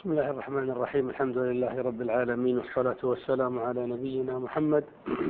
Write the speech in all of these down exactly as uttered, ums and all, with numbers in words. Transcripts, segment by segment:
بسم الله الرحمن الرحيم. الحمد لله رب العالمين، والصلاة والسلام على نبينا محمد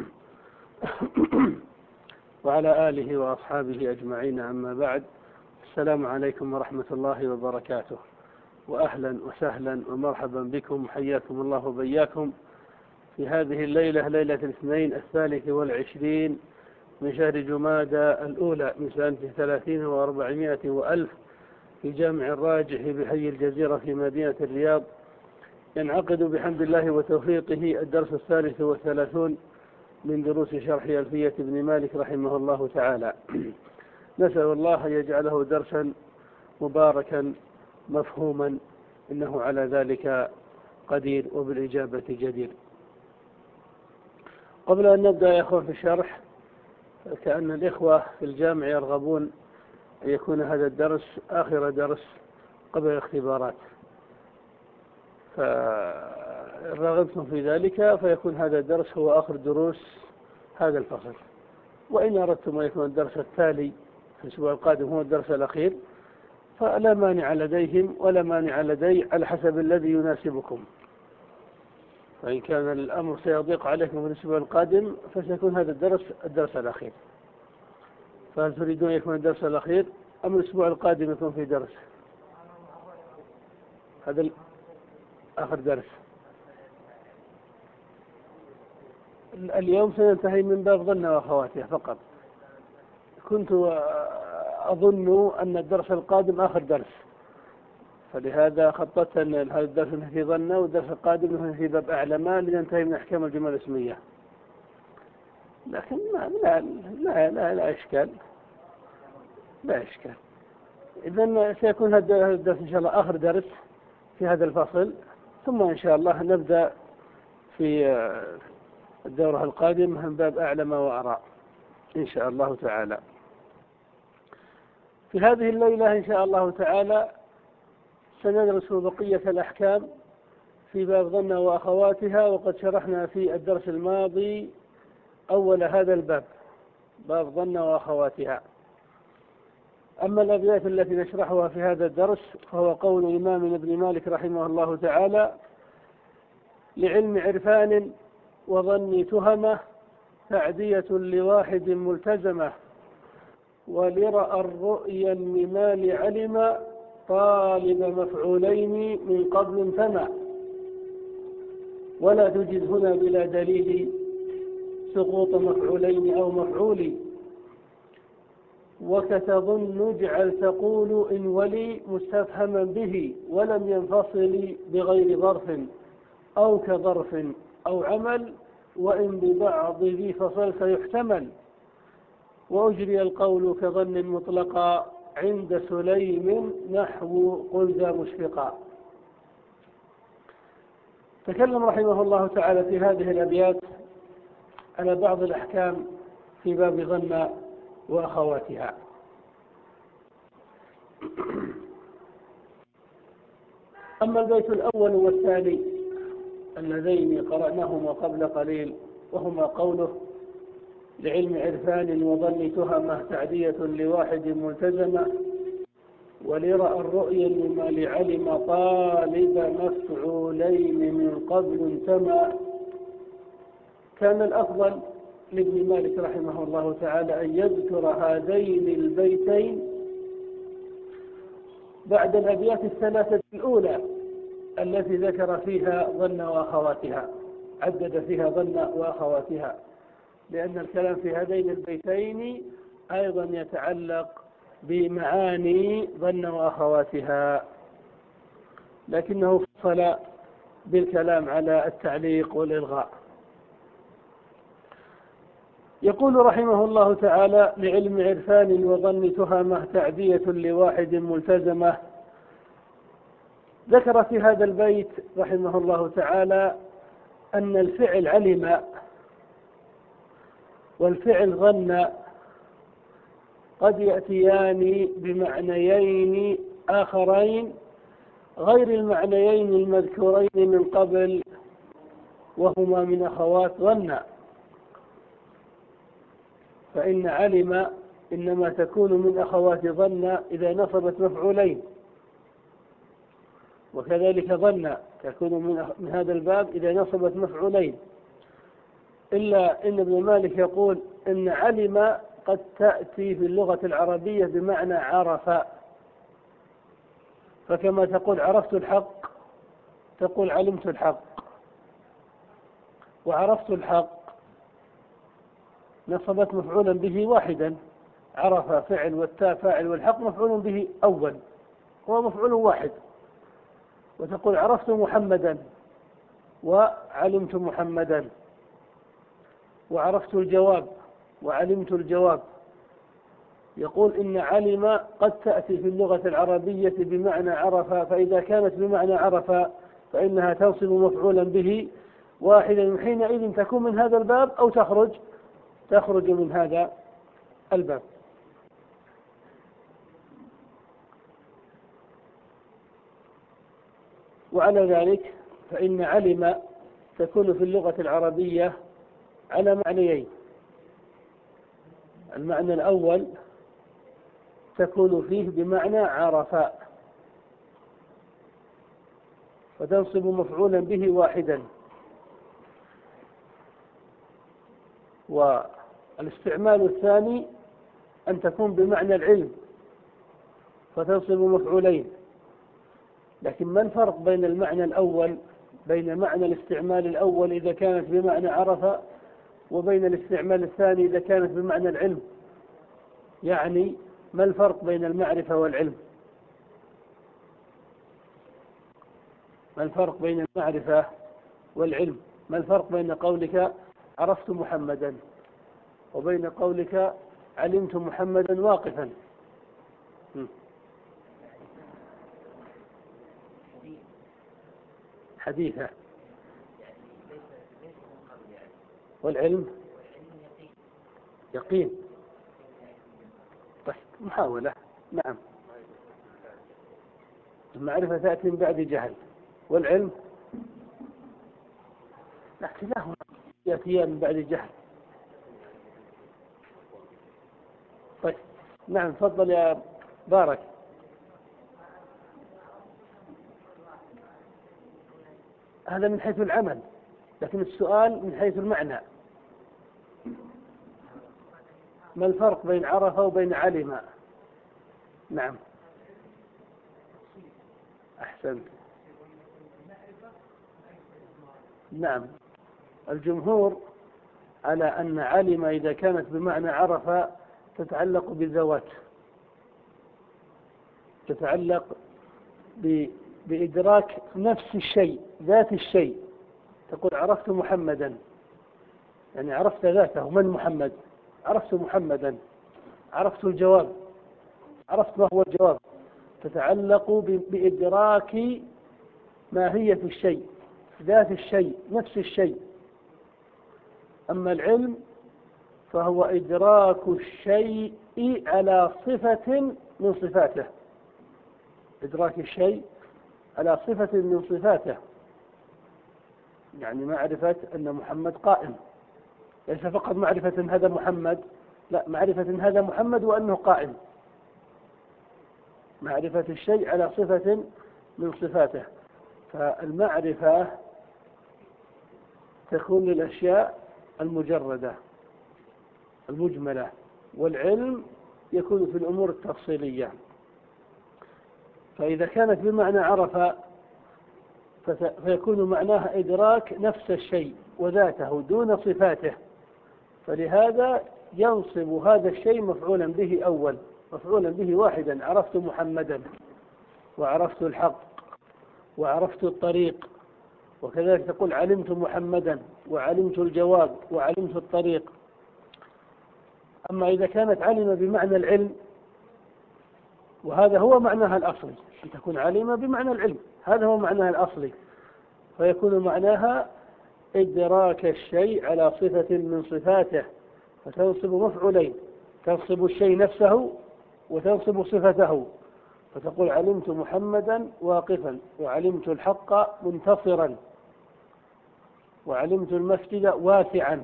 وعلى آله وأصحابه أجمعين، أما بعد. السلام عليكم ورحمة الله وبركاته، وأهلا وسهلا ومرحبا بكم، حياكم الله وبياكم في هذه الليلة، ليلة الاثنين الثالث والعشرين من شهر جمادى الأولى من سنة ثلاثين وأربعمائة وألف في جامع الراجح بحي الجزيرة في مدينة الرياض. ينعقد بحمد الله وتوفيقه الدرس الثالث والثلاثون من دروس شرح ألفية ابن مالك رحمه الله تعالى. نسأل الله أن يجعله درسا مباركا مفهوما، إنه على ذلك قدير وبالإجابة جدير. قبل أن نبدأ يا أخوة في الشرح، كأن الإخوة في الجامع يرغبون أن يكون هذا الدرس آخر درس قبل الاختبارات، فرغبتم في ذلك فيكون هذا الدرس هو آخر دروس هذا الفصل، وإن أردتم أن يكون الدرس التالي في الأسبوع القادم هو الدرس الأخير فلا مانع لديهم ولا مانع لدي، على حسب الذي يناسبكم. فإن كان الأمر سيضيق عليكم في الأسبوع القادم فسيكون هذا الدرس الدرس الأخير. فهل تريدون يكون الدرس الأخير أم الأسبوع القادم يكون في درس؟ هذا آخر درس. اليوم سننتهي من باب ظن وأخواتها فقط. كنت أظن أن الدرس القادم آخر درس، فلهذا خططت أن هذا الدرس في ظن والدرس القادم في باب أعلما لننتهي من أحكام الجمل الاسمية. لكن لا لا لا لا, لا إشكال لا إشكال. إذن سيكون هذا الدرس إن شاء الله آخر درس في هذا الفصل، ثم إن شاء الله نبدأ في الدورة القادمة من باب أعلم وأراء إن شاء الله تعالى. في هذه الليلة إن شاء الله تعالى سندرس بقية الأحكام في باب ظن وأخواتها، وقد شرحنا في الدرس الماضي أول هذا الباب، باب ظن وأخواتها. أما الأبيات التي نشرحها في هذا الدرس فهو قول الإمام ابن مالك رحمه الله تعالى: لعلم عرفان وظن تهمة تعدية لواحد ملتزمة، ولرأى الرؤيا الممال علم طالب مفعولين من قبل ثمى، ولا تجد هنا بلا دليل سقوط مفعولين أو مفعول، وكتظن اجعل تقول إن ولي مستفهما به ولم ينفصل بغير ظرف أو كظرف أو عمل، وإن ببعض ذي فصل فيحتمل، وأجري القول كظن مطلقا عند سليم نحو قل ذا مشفقا. تكلم رحمه الله تعالى في هذه الأبيات على بعض الأحكام في باب ظن وأخواتها. أما البيت الأول والثاني اللذين قرأناهما قبل قليل، وهما قوله: لعلم عرفان وظن تهمة تعدية لواحد ملتزمة، ولرأى الرؤيا لما لعلم طالب مفعولين من قبل سمى. كان الأفضل لابن مالك رحمه الله تعالى أن يذكر هذين البيتين بعد الأبيات الثلاثة الأولى التي ذكر فيها ظن وأخواتها، عدد فيها ظن وأخواتها، لأن الكلام في هذين البيتين أيضا يتعلق بمعاني ظن وأخواتها، لكنه فصل بالكلام على التعليق والإلغاء. يقول رحمه الله تعالى: لعلم عرفان وظن تهمة تعدية لواحد ملتزمة. ذكر في هذا البيت رحمه الله تعالى أن الفعل علم والفعل ظن قد يأتيان بمعنيين آخرين غير المعنيين المذكورين من قبل، وهما من أخوات ظن. فإن علم إنما تكون من أخوات ظن إذا نصبت مفعولين، وكذلك ظن تكون من هذا الباب إذا نصبت مفعولين، إلا إن ابن مالك يقول إن علم قد تأتي في اللغة العربية بمعنى عرف، فكما تقول عرفت الحق تقول علمت الحق، وعرفت الحق نصبت مفعولا به واحدا، عرف فعل والتاء فاعل والحق مفعول به أول، هو مفعول واحد. وتقول عرفت محمدا وعلمت محمدا، وعرفت الجواب وعلمت الجواب. يقول إن علم قد تأتي في اللغة العربية بمعنى عرف، فإذا كانت بمعنى عرف فإنها تنصب مفعولا به واحدا، حينئذ تكون من هذا الباب أو تخرج تخرج من هذا الباب. وعلى ذلك فإن علم تكون في اللغة العربية على معنيين. المعنى الأول تكون فيه بمعنى عرف، فتنصب مفعولا به واحدا. والاستعمال الثاني أن تكون بمعنى العلم فتنصب مفعولين. لكن ما الفرق بين المعنى الأول بين معنى الاستعمال الأول إذا كانت بمعنى عرف وبين الاستعمال الثاني إذا كانت بمعنى العلم؟ يعني ما الفرق بين المعرفة والعلم؟ ما الفرق بين المعرفة والعلم؟ ما الفرق بين قولك عرفت محمدا وبين قولك علمت محمدا واقفا؟ حديثة. والعلم يقين. طيب محاولة. نعم. المعرفة تأتي من بعد جهل، والعلم لا كلاهما يأتي من بعد جهل. طيب نعم تفضل يا بارك. هذا من حيث العمل، لكن السؤال من حيث المعنى. ما الفرق بين عرف وبين علم؟ نعم أحسنت. نعم الجمهور على أن علم إذا كانت بمعنى عرف تتعلق بالذوات، تتعلق بإدراك نفس الشيء ذات الشيء. تقول عرفت محمدا يعني عرفت ذاته، من محمد؟ عرفت محمدا. عرفت الجواب، عرفت ما هو الجواب. تتعلق بإدراك ماهية الشيء، ذات الشيء، نفس الشيء. أما العلم فهو إدراك الشيء على صفة من صفاته، إدراك الشيء على صفة من صفاته. يعني معرفة أن محمد قائم، ليس فقط معرفة هذا محمد، لا، معرفة هذا محمد وأنه قائم. معرفة الشيء على صفة من صفاته. فالمعرفة تكون للأشياء المجردة المجملة، والعلم يكون في الأمور التفصيلية. فإذا كانت بمعنى عرف فيكون معناها إدراك نفس الشيء وذاته دون صفاته، فلهذا ينصب هذا الشيء مفعولا به أول، مفعولا به واحدا. عرفت محمدا وعرفت الحق وعرفت الطريق، وكذلك تقول علمت محمدا وعلمت الجواب وعلمت الطريق. أما إذا كانت علم بمعنى العلم، وهذا هو معناها الأصلي، أن تكون علم بمعنى العلم، هذا هو معناها الأصلي، فيكون معناها إدراك الشيء على صفة من صفاته، فتنصب مفعولين، تنصب الشيء نفسه وتنصب صفته. فتقول علمت محمدا واقفا وعلمت الحق منتصرا وعلمت المسجد واسعا.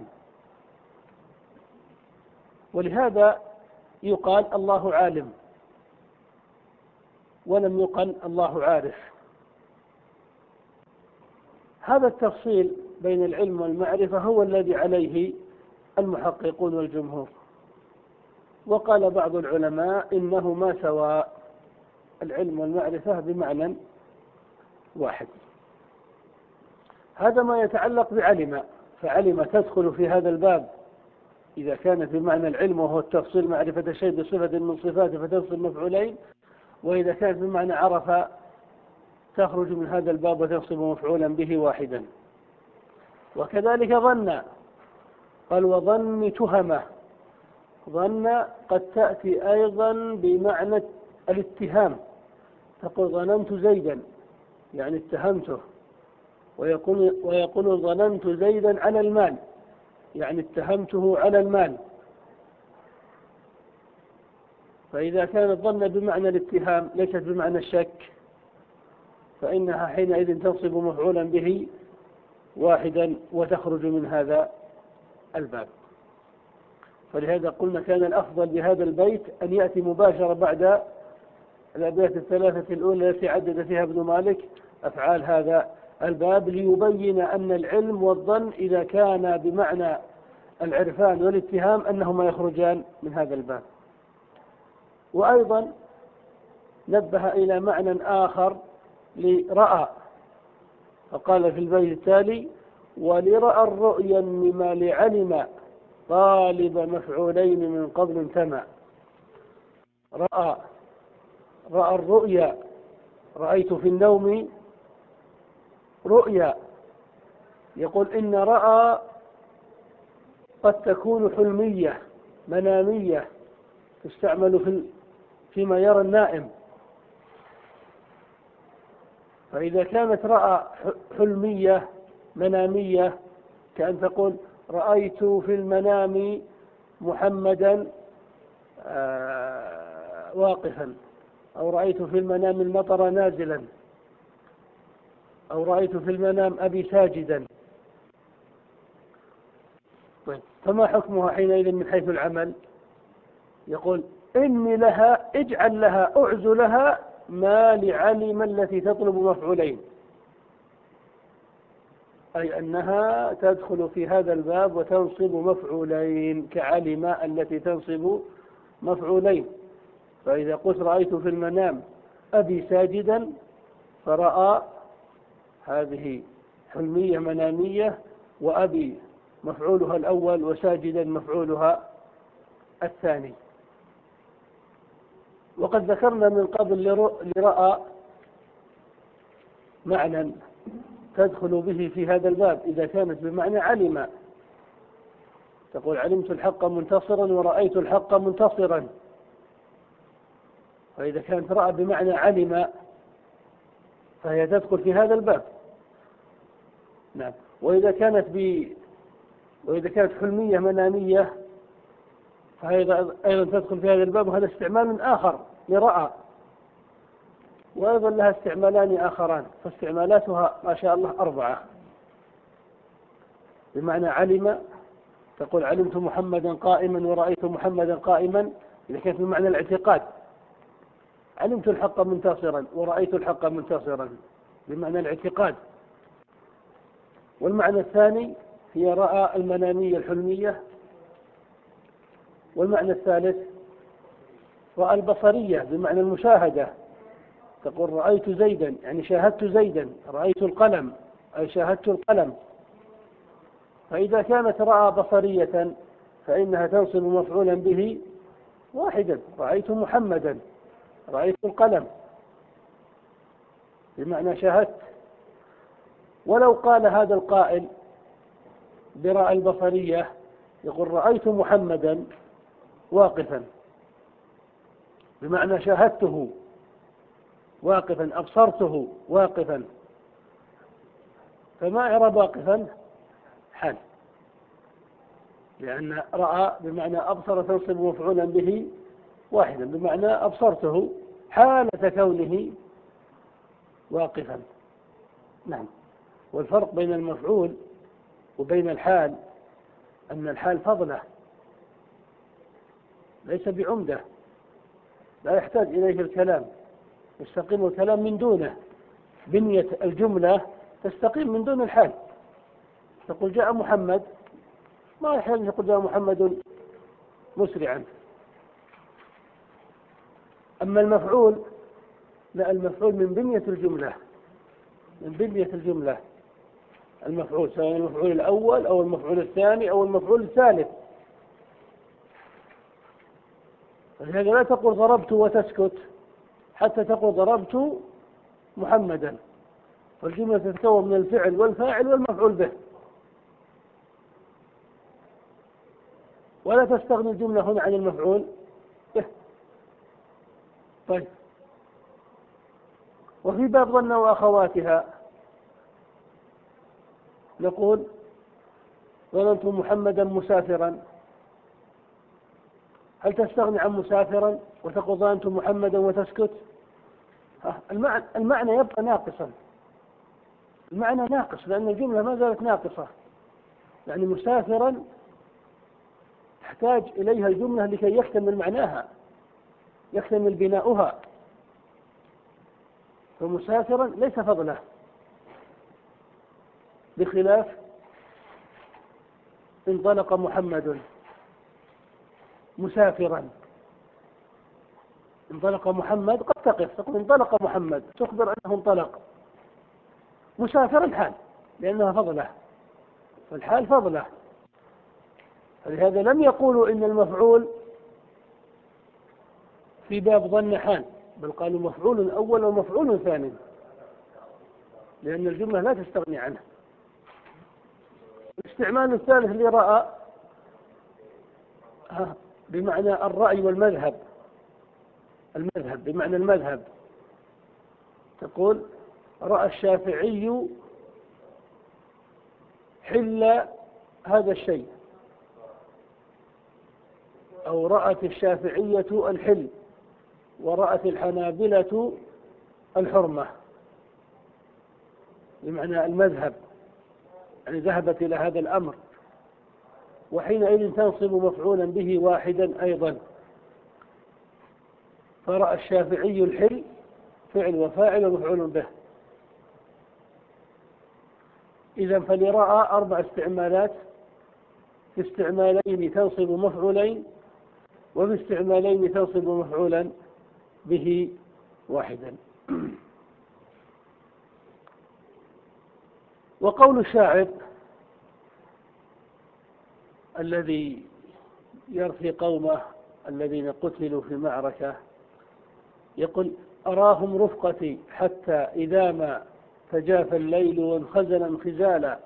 ولهذا يقال الله عالم ولم يقل الله عارف. هذا التفصيل بين العلم والمعرفة هو الذي عليه المحققون والجمهور. وقال بعض العلماء إنهما سواء، العلم والمعرفة بمعنى واحد. هذا ما يتعلق بعلم، فعلم تدخل في هذا الباب إذا كانت بمعنى العلم وهو التفصيل معرفة الشيء بصفة من صفاته فتنصب مفعولين، وإذا كانت بمعنى عرف تخرج من هذا الباب وتنصب مفعولا به واحدا. وكذلك ظن، قال وظن تهمة، ظن قد تأتي أيضا بمعنى الاتهام، تقول ظننت زيدا يعني اتهمته، ويقول, ويقول ظننت زيدا على المال يعني اتهمته على المال. فإذا كان الظن بمعنى الاتهام ليست بمعنى الشك، فإنها حينئذ تنصب مفعولا به واحدا وتخرج من هذا الباب. فلهذا قلنا كان الأفضل بهذا البيت أن يأتي مباشرة بعد الأبيات الثلاثة الأولى التي عدد فيها ابن مالك أفعال هذا الباب، ليبين أن العلم والظن إذا كان بمعنى العرفان والاتهام أنهما يخرجان من هذا الباب. وأيضا نبه إلى معنى آخر لرأى، فقال في البيت التالي ولرأى الرؤيا مما لعلم طالب مفعولين من قبل انتمى. رأى، رأى الرؤيا، رأيت في النوم رؤيا. يقول إن رأى قد تكون حلمية منامية تستعمل في فيما يرى النائم. فإذا كانت رأى حلمية منامية كأن تقول رأيت في المنام محمدا واقفا، أو رأيت في المنام المطر نازلا، أو رأيت في المنام أبي ساجدا. طيب فما حكمها حينئذ من حيث العمل؟ يقول إني لها، اجعل لها، أعز لها ما لعلم التي تطلب مفعولين، أي أنها تدخل في هذا الباب وتنصب مفعولين كعلم التي تنصب مفعولين. فإذا قلت رأيت في المنام أبي ساجدا، فرأى هذه حلمية منامية، وأبي مفعولها الأول وساجدا مفعولها الثاني. وقد ذكرنا من قبل لرأى معنى تدخل به في هذا الباب إذا كانت بمعنى علم، تقول علمت الحق منتصرا ورأيت الحق منتصرا. فإذا كانت رأى بمعنى علم فهي تدخل في هذا الباب. نعم. وإذا كانت ب وإذا كانت حلمية منامية فهي أيضا تدخل في هذا الباب، وهذا استعمال آخر لرأى، وأيضا لها استعمالان آخران، فاستعمالاتها ما شاء الله أربعة. بمعنى علم تقول علمت محمدا قائما ورأيت محمدا قائما، إذا كانت بمعنى الاعتقاد. علمت الحق منتصرا ورأيت الحق منتصرا بمعنى الاعتقاد. والمعنى الثاني هي رأى المنامية الحلمية. والمعنى الثالث رأى البصرية بمعنى المشاهدة، تقول رأيت زيدا يعني شاهدت زيدا، رأيت القلم أي شاهدت القلم. فإذا كانت رأى بصرية فإنها تنصب مفعولا به واحدا، رأيت محمدا، رأيت القلم بمعنى شاهدت. ولو قال هذا القائل برأى البصرية يقول رأيت محمدا واقفا بمعنى شاهدته واقفا، أبصرته واقفا. فما إعراب واقفا؟ حال، لأن رأى بمعنى أبصر تنصب مفعولا به واحدا بمعنى أبصرته حالة كونه واقفا. نعم. والفرق بين المفعول وبين الحال أن الحال فضله ليس بعمدة، لا يحتاج إليه الكلام، يستقيم الكلام من دونه. بنية الجملة تستقيم من دون الحال. تقول جاء محمد، ما يحتاج أن تقول جاء محمد مسرعا. أما المفعول لا، المفعول من بنية الجملة، من بنية الجملة المفعول، سواء المفعول الأول أو المفعول الثاني أو المفعول الثالث. فلهذا لا تقول ضربت وتسكت حتى تقول ضربت محمدا، والجملة تتكون من الفعل والفاعل والمفعول به، ولا تستغني الجملة هنا عن المفعول به. طيب، وفي باب ظن وأخواتها نقول ظننت محمدا مسافرا، هل تستغني عن مسافرا وتقول ظننت محمدا وتسكت؟ المعنى, المعنى يبقى ناقصا، المعنى ناقص لأن الجملة ما زالت ناقصة. يعني مسافرا تحتاج إليها الجملة لكي يكتمل معناها، يكتمل بناؤها. فمسافرا ليس فضله، بخلاف انطلق محمد مسافرا. انطلق محمد قد تقف تقول انطلق محمد، تخبر أنه انطلق. مسافرا حال لأنها فضله، فالحال فضله. فلهذا لم يقولوا إن المفعول في باب ظن حال، بل قالوا مفعول أول ومفعول ثاني، لأن الجملة لا تستغني عنه. الاستعمال الثالث لرأى بمعنى الرأي والمذهب، المذهب بمعنى المذهب. تقول رأى الشافعي حل هذا الشيء، أو رأت الشافعية الحل، ورأت الحنابلة الحرمة، بمعنى المذهب، يعني ذهبت إلى هذا الأمر. وحينئذ تنصب مفعولا به واحدا أيضا. فرأى الشافعي الحل فعل وفاعل ومفعول به. إذا فلرأى أربع استعمالات، في استعمالين تنصب مفعولين، وفي استعمالين تنصب مفعولا به واحدا. وقول الشاعر الذي يرثي قومه الذين قتلوا في معركة يقول أراهم رفقتي حتى إذا ما تجافى الليل وانخزل انخزالا.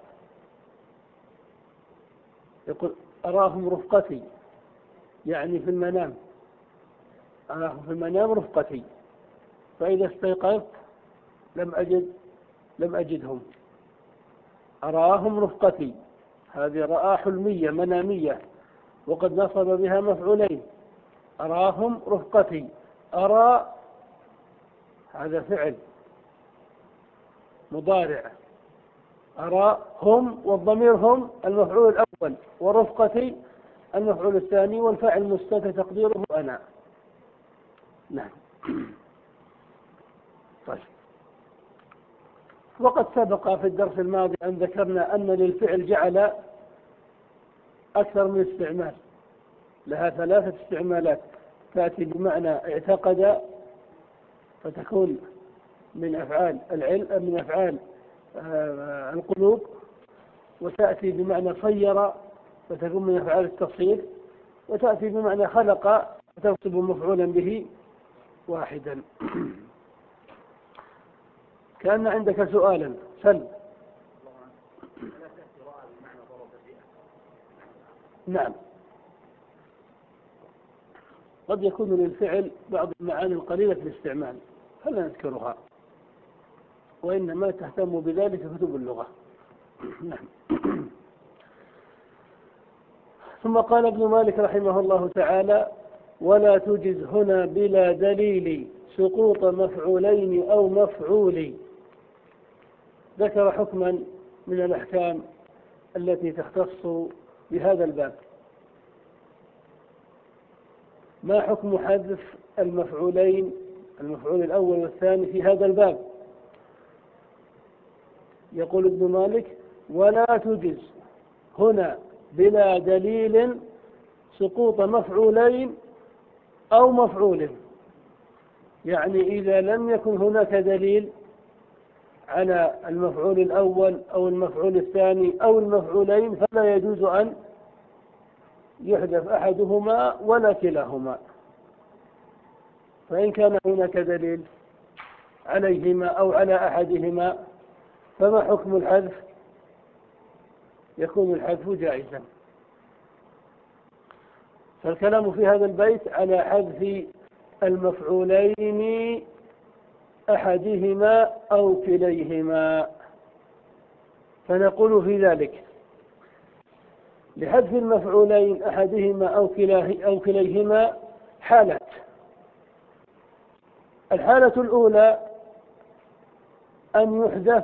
يقول أراهم رفقتي يعني في المنام، أراهم في المنام رفقتي، فإذا استيقظت لم أجد لم أجدهم. أراهم رفقتي، هذه رأى حلمية منامية، وقد نصب بها مفعولين. أراهم رفقتي، أرى هذا فعل مضارع، أرى هم والضمير هم المفعول الأول، ورفقتي المفعول الثاني، والفاعل مستتر تقديره أنا. نعم. طيب. وقد سبق في الدرس الماضي أن ذكرنا أن للفعل جعل أكثر من استعمال، لها ثلاثة استعمالات. تأتي بمعنى اعتقد فتكون من أفعال العلم، من أفعال القلوب، وتأتي بمعنى صير فتكون من أفعال التصير، وتأتي بمعنى خلق فتنصب مفعولا به واحدا. كأن عندك سؤالا، سل. نعم، قد يكون للفعل بعض المعاني القليلة في الاستعمال فلا نذكرها، وإنما تهتم بذلك كتب اللغة. نعم. ثم قال ابن مالك رحمه الله تعالى ولا تجز هنا بلا دليل سقوط مفعولين أو مفعول. ذكر حكما من الأحكام التي تختص بهذا الباب. ما حكم حذف المفعولين، المفعول الأول والثاني في هذا الباب؟ يقول ابن مالك: ولا تجز هنا بلا دليل سقوط مفعولين أو مفعول. يعني إذا لم يكن هناك دليل على المفعول الأول أو المفعول الثاني أو المفعولين فلا يجوز أن يحذف أحدهما ولا كلاهما. فإن كان هناك دليل عليهما أو على أحدهما فما حكم الحذف؟ يكون الحذف جائزا. فالكلام في هذا البيت على حذف المفعولين أحدهما أو كليهما. فنقول في ذلك: لحذف المفعولين أحدهما أو أو كليهما حالات. الحالة الأولى أن يحذف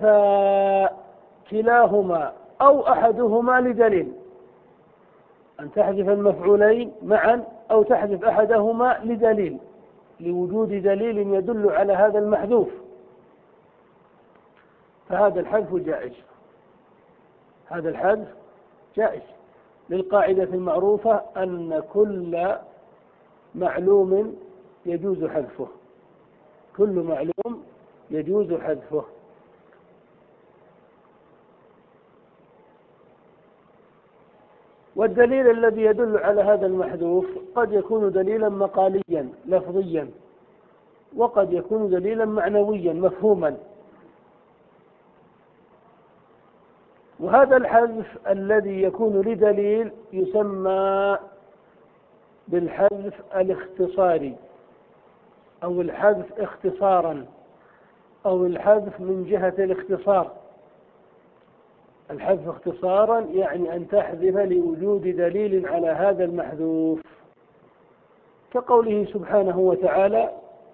كلاهما أو أحدهما لدليل، أن تحذف المفعولين معا أو تحذف أحدهما لدليل، لوجود دليل يدل على هذا المحذوف، فهذا الحذف جائز. هذا الحذف جائز للقاعدة المعروفة أن كل معلوم يجوز حذفه، كل معلوم يجوز حذفه. والدليل الذي يدل على هذا المحذوف قد يكون دليلا مقاليا لفظيا، وقد يكون دليلا معنويا مفهوما. وهذا الحذف الذي يكون لدليل يسمى بالحذف الاختصاري، أو الحذف اختصارا، أو الحذف من جهة الاختصار. الحذف اختصارا يعني أن تحذف لوجود دليل على هذا المحذوف، كقوله سبحانه وتعالى: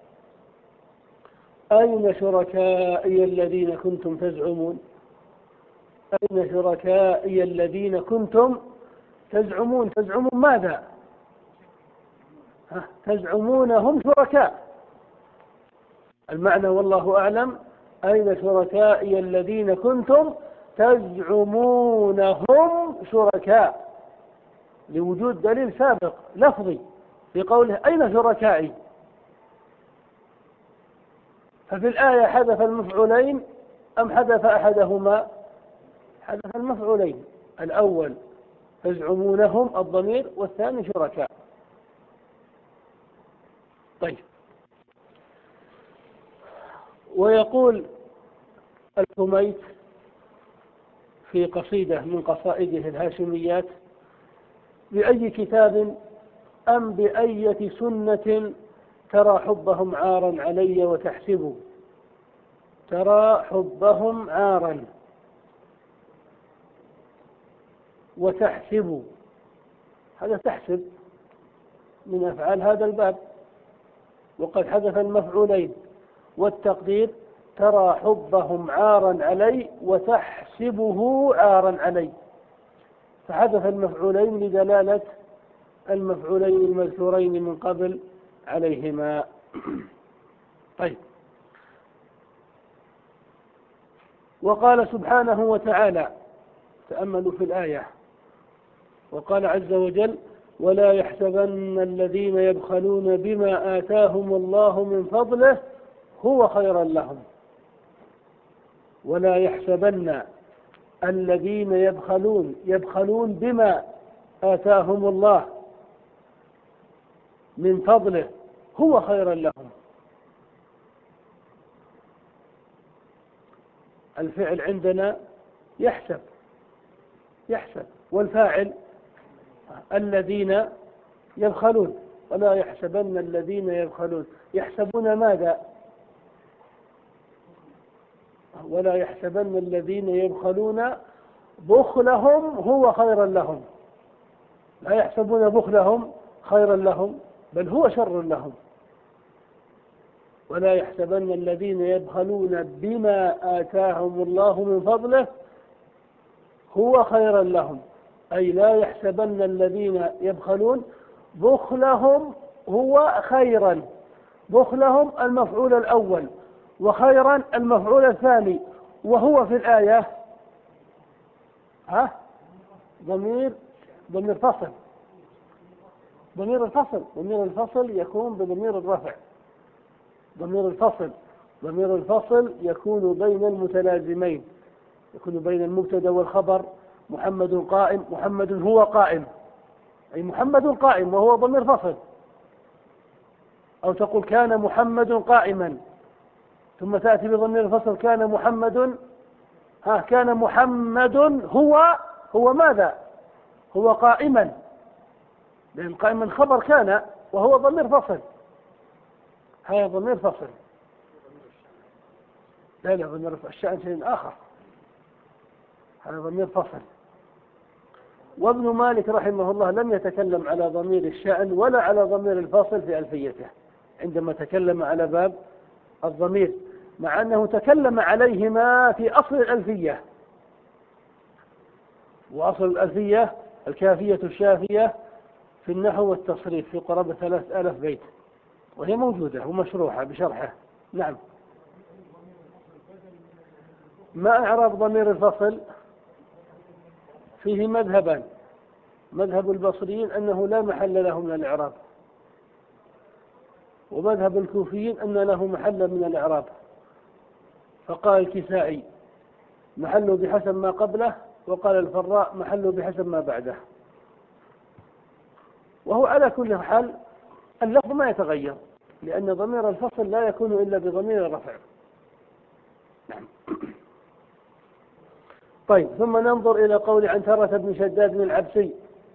أين شركائي الذين كنتم تزعمون؟ أين شركائي الذين كنتم تزعمون؟ تزعمون ماذا؟ ها، تزعمونهم شركاء. المعنى والله أعلم: أين شركائي الذين كنتم تزعمونهم شركاء، لوجود دليل سابق لفظي في قوله أين شركائي. ففي الآية حذف المفعولين أم حذف أحدهما؟ حذف المفعولين، الأول تزعمونهم الضمير، والثاني شركاء. طيب، ويقول الحميت في قصيدة من قصائده الهاشميات: بأي كتاب أم بأية سنة ترى حبهم عارا علي وتحسب؟ ترى حبهم عارا وتحسب، هذا تحسب من أفعال هذا الباب، وقد حذف المفعولين، والتقدير ترى حبهم عارا علي وتحسبه عارا علي، فحذف المفعولين لدلالة المفعولين المذكورين من قبل عليهما. طيب، وقال سبحانه وتعالى، تأملوا في الآية، وقال عز وجل: ولا يحسبن الذين يبخلون بما آتاهم الله من فضله هو خيرا لهم. ولا يحسبن الذين يبخلون يبخلون بما آتاهم الله من فضله هو خيرا لهم. الفعل عندنا يحسب يحسب والفاعل الذين يبخلون. ولا يحسبن الذين يبخلون، يحسبون ماذا؟ ولا يحسبن الذين يبخلون بخلهم هو خيرا لهم، لا يحسبون بخلهم خيرا لهم بل هو شر لهم. ولا يحسبن الذين يبخلون بما آتاهم الله من فضله هو خيرا لهم، أي لا يحسبن الذين يبخلون بخلهم هو خيرا. بخلهم المفعول الأول، وخيرا المفعول الثاني، وهو في الآية ها ضمير ضمير فصل. ضمير الفصل ضمير الفصل يكون بضمير الرفع. ضمير الفصل ضمير الفصل يكون بين المتلازمين، يكون بين المبتدا والخبر. محمد قائم، محمد هو قائم، أي محمد قائم وهو ضمير فصل. أو تقول كان محمد قائما، ثم تأتي بضمير الفصل كان محمد ها كان محمد هو هو ماذا؟ هو قائما، لأن قائما خبر كان وهو ضمير فصل. هذا ضمير فصل. لا لا ضمير الشأن شيء آخر، هذا ضمير فصل. وابن مالك رحمه الله لم يتكلم على ضمير الشأن ولا على ضمير الفاصل في ألفيته عندما تكلم على باب الضمير، مع أنه تكلم عليهما في أصل الألفية. وأصل الألفية الكافية الشافية في النحو والتصريف في قرابة ثلاث آلاف بيت، وهي موجودة ومشروحة بشرحه. نعم. ما إعراب ضمير الفصل؟ فيه مذهبان. مذهب البصريين أنه لا محل له من الإعراب، ومذهب الكوفيين أن له محل من الإعراب. فقال الكسائي محله بحسب ما قبله، وقال الفراء محله بحسب ما بعده. وهو على كل حال اللفظ ما يتغير، لأن ضمير الفصل لا يكون إلا بضمير الرفع. نعم. طيب، ثم ننظر إلى قول عنترة بن شداد بن العبسي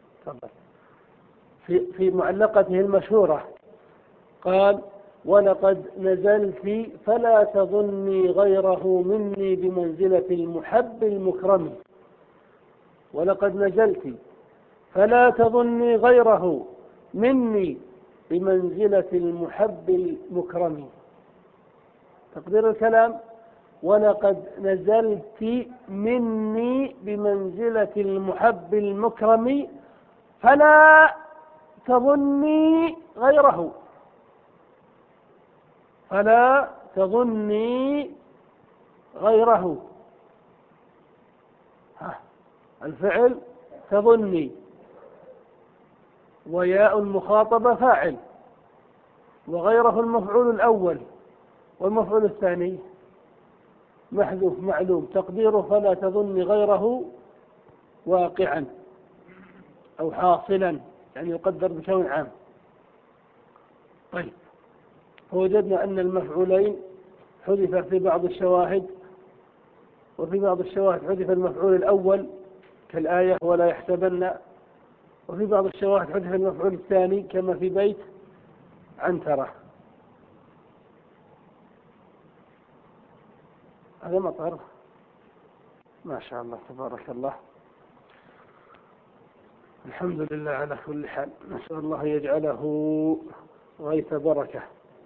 في في معلقته المشهورة، قال: ولقد نزلت فلا تظني غيره مني بمنزلة المحب المكرم. ولقد نزلت فلا تظني غيره مني بمنزلة المحب المكرم. تقدير الكلام: ولقد نزلت مني بمنزلة المحب المكرم فلا تظني غيره. فلا تظني غيره. ها الفعل تظني، وياء المخاطبة فاعل، وغيره المفعول الأول، والمفعول الثاني محذوف معلوم تقديره فلا تظني غيره واقعا أو حاصلا، يعني يقدر بكون عام. طيب، فوجدنا أن المفعولين حذف في بعض الشواهد، وفي بعض الشواهد حذف المفعول الأول كالآية ولا يحسبن، وفي بعض الشواهد حذف المفعول الثاني كما في بيت عنترة. هذا مطر ما شاء الله تبارك الله. الحمد لله على كل حال، نسأل الله يجعله غيث بركة.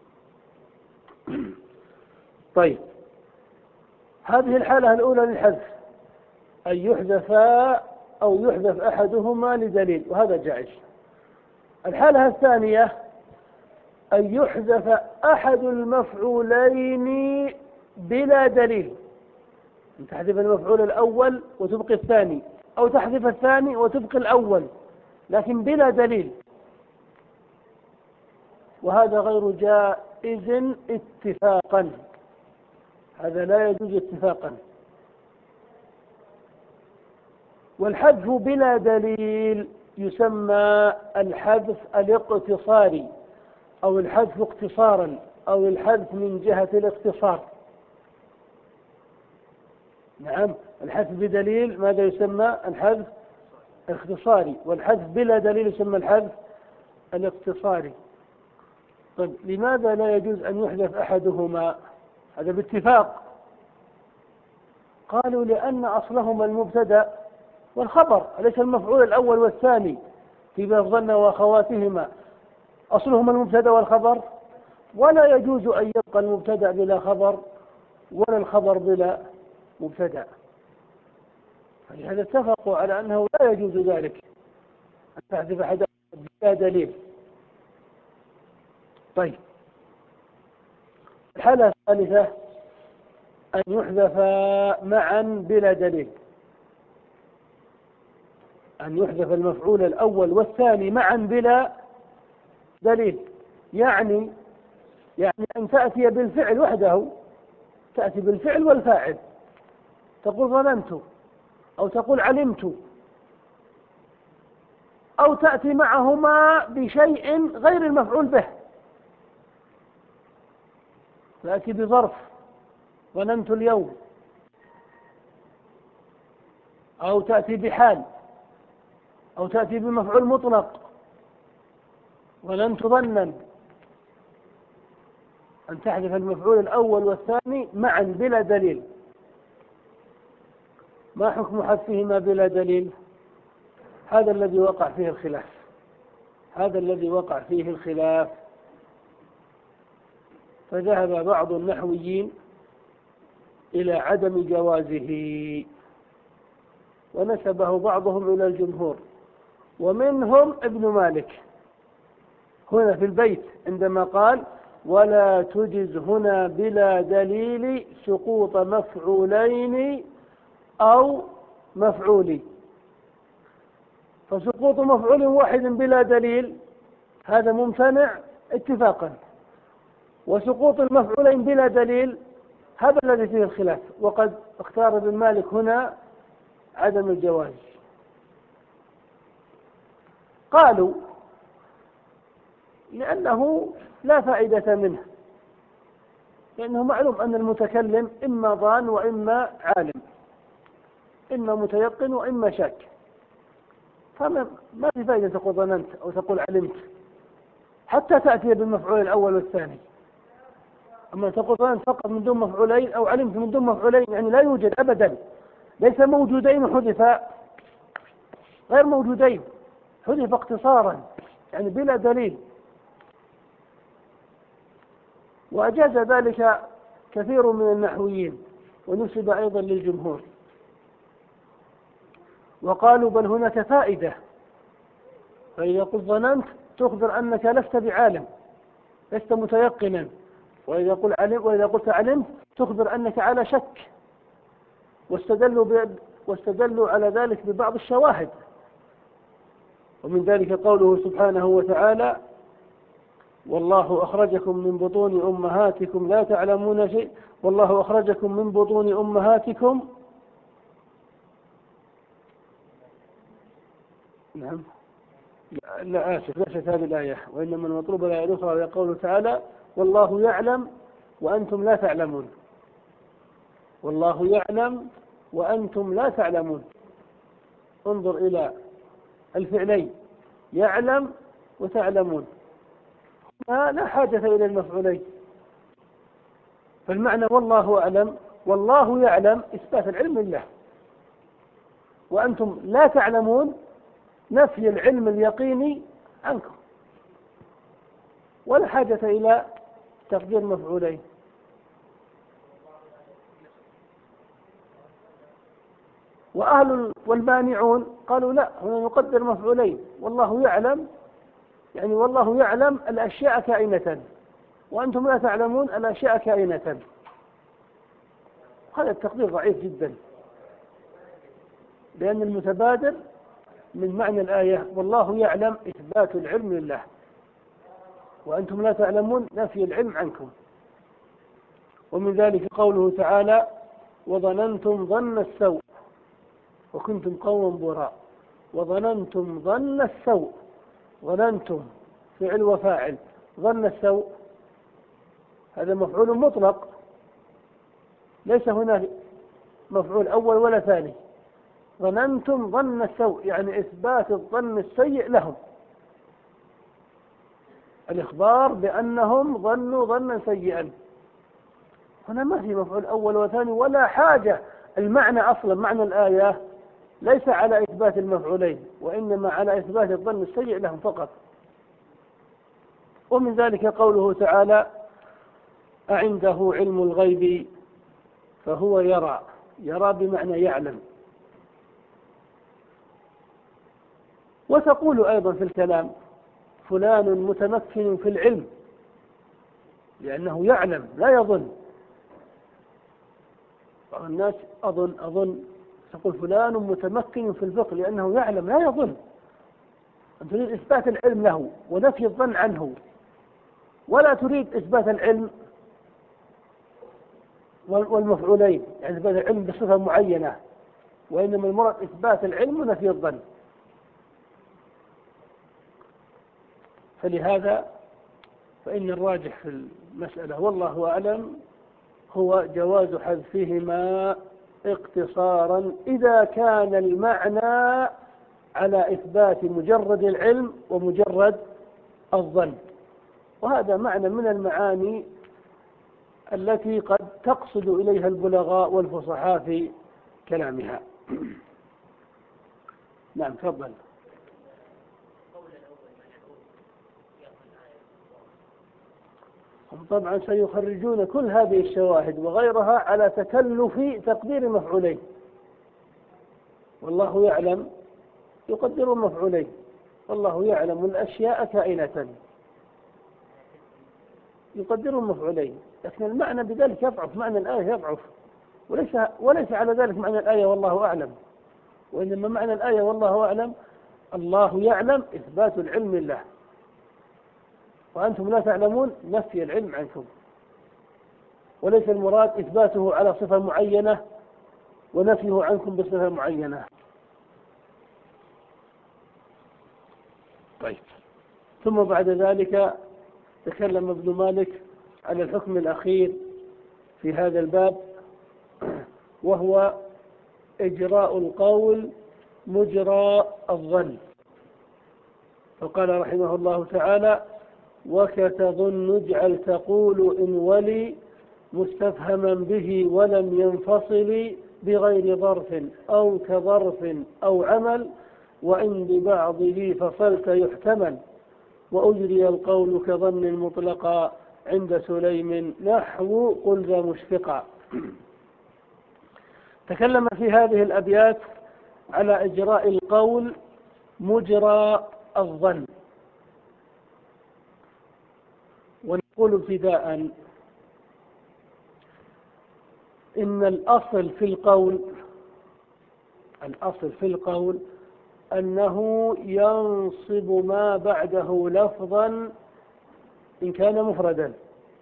طيب، هذه الحالة الأولى للحذف، أن يحذف أو يحذف أحدهما لدليل، وهذا جائز. الحالة الثانية أن يحذف أحد المفعولين بلا دليل، أن تحذف المفعول الأول وتبقي الثاني، أو تحذف الثاني وتبقي الأول لكن بلا دليل، وهذا غير جائز اتفاقا. هذا لا يجوز اتفاقا. والحذف بلا دليل يسمى الحذف الاقتصاري، أو الحذف اقتصارا، أو الحذف من جهة الاقتصار. نعم، الحذف بدليل ماذا يسمى؟ الحذف الاختصاري، والحذف بلا دليل يسمى الحذف الاقتصاري. طيب، لماذا لا يجوز أن يحذف أحدهما؟ هذا باتفاق. قالوا لأن أصلهما المبتدأ والخبر، أليس المفعول الأول والثاني في باب ظن وأخواتهما أصلهما المبتدأ والخبر؟ ولا يجوز أن يبقى المبتدأ بلا خبر ولا الخبر بلا مبتدأ، فلهذا اتفقوا على أنه لا يجوز ذلك، أن تحذف أحد بلا دليل. طيب، الحالة الثالثة أن يحذفا معا بلا دليل، أن يحذف المفعول الأول والثاني معا بلا دليل، يعني يعني أن تأتي بالفعل وحده، تأتي بالفعل والفاعل، تقول ظننت أو تقول علمت، أو تأتي معهما بشيء غير المفعول به، تأتي بظرف ظننت اليوم، أو تأتي بحال، أو تأتي بمفعول مطلق ظننت ظنا. أن تحذف المفعول الأول والثاني معا بلا دليل. ما حكم حذفهما بلا دليل؟ هذا الذي وقع فيه الخلاف، هذا الذي وقع فيه الخلاف. فذهب بعض النحويين إلى عدم جوازه، ونسبه بعضهم إلى الجمهور، ومنهم ابن مالك هنا في البيت عندما قال ولا تجز هنا بلا دليل سقوط مفعولين أو مفعول. فسقوط مفعول واحد بلا دليل هذا ممتنع اتفاقا، وسقوط المفعولين بلا دليل هذا الذي فيه الخلاف، وقد اختار ابن مالك هنا عدم الجواز. قالوا لأنه لا فائدة منه، لأنه معلوم أن المتكلم إما ظان وإما عالم، إما متيقن وإما شاك، فما ما في فائدة تقول ظننت أو تقول علمت حتى تأتي بالمفعول الأول والثاني. أما تقول ظننت فقط من دون مفعولين أو علمت من دون مفعولين، يعني لا يوجد أبدا، ليس موجودين حذفا، غير موجودين، حذف اقتصارا يعني بلا دليل. وأجاز ذلك كثير من النحويين، ونسب أيضا للجمهور، وقالوا بل هناك فائدة. فإذا قلت ظننت تخبر أنك لست بعالم، لست متيقنا، وإذا قلت علم وإذا قلت علمت تخبر أنك على شك. واستدلوا ب... واستدلوا على ذلك ببعض الشواهد، ومن ذلك قوله سبحانه وتعالى والله أخرجكم من بطون أمهاتكم لا تعلمون شيء، والله أخرجكم من بطون أمهاتكم. نعم لا آسف ليست هذه الآية، وإنما المطلوب الآية الأخرى وهي قوله تعالى والله يعلم وأنتم لا تعلمون، والله يعلم وأنتم لا تعلمون. انظر إلى الفعلين يعلم وتعلمون، لا حاجة إلى المفعولين. فالمعنى والله أعلم والله يعلم إثبات العلم لله، وأنتم لا تعلمون نفي العلم اليقيني عنكم، ولا حاجة إلى تقدير مفعولين. وأهل والمانعون قالوا لا، هنا نقدر مفعولين، والله يعلم يعني والله يعلم الأشياء كائنة، وأنتم لا تعلمون الأشياء كائنة. هذا التقدير ضعيف جدا، لأن المتبادر من معنى الآية والله يعلم إثبات العلم لله، وأنتم لا تعلمون نفي العلم عنكم. ومن ذلك قوله تعالى وظننتم ظن السوء وكنتم قوما براء. وظننتم ظن السوء، ظننتم فعل وفاعل، ظن السوء هذا مفعول مطلق، ليس هناك مفعول أول ولا ثاني. ظننتم ظن السوء يعني إثبات الظن السيء لهم، الإخبار بأنهم ظنوا ظنا سيئا. هنا ما في مفعول أول وثاني ولا حاجة. المعنى أصلا معنى الآية ليس على إثبات المفعولين، وإنما على إثبات الظن السيء لهم فقط. ومن ذلك قوله تعالى أعنده علم الغيب فهو يرى، يرى بمعنى يعلم. وتقول أيضا في الكلام فلان متمكن في العلم، لأنه يعلم لا يظن. بعض الناس أظن أظن تقول فلان متمكن في الفقه لأنه يعلم، لا يظن. أنت تريد إثبات العلم له ونفي الظن عنه، ولا تريد إثبات العلم والمفعولين، يعني إثبات العلم بصفة معينة، وإنما المراد إثبات العلم ونفي الظن. فلهذا فإن الراجح في المسألة والله أعلم هو جواز حذفهما اقتصارا إذا كان المعنى على إثبات مجرد العلم ومجرد الظن، وهذا معنى من المعاني التي قد تقصد إليها البلغاء والفصحاء في كلامها. نعم تفضل. هم طبعا سيخرجون كل هذه الشواهد وغيرها على تكلف تقدير مفعولين، والله يعلم يقدر مفعولين، والله يعلم الأشياء كائنة يقدر مفعولين، لكن المعنى بذلك يضعف، معنى الآية يضعف، وليس وليس على ذلك معنى الآية والله أعلم، وإنما معنى الآية والله أعلم الله يعلم إثبات العلم له، وأنتم لا تعلمون نفي العلم عنكم، وليس المراد إثباته على صفة معينة ونفيه عنكم بصفة معينة. طيب، ثم بعد ذلك تكلم ابن مالك على الحكم الأخير في هذا الباب، وهو إجراء القول مجرى الظن، فقال رحمه الله تعالى: وكتظن اجعل تقول إن ولي مستفهما به ولم ينفصل بغير ظرف أو كظرف أو عمل، وإن ببعضه فصلت يحتمل، وأجري القول كظن مطلقا عند سليم نحو قل ذا مشفقا. تكلم في هذه الأبيات على إجراء القول مجرى الظن، ونقول ابتداء إن الأصل في القول الأصل في القول أنه ينصب ما بعده لفظا إن كان مفردا،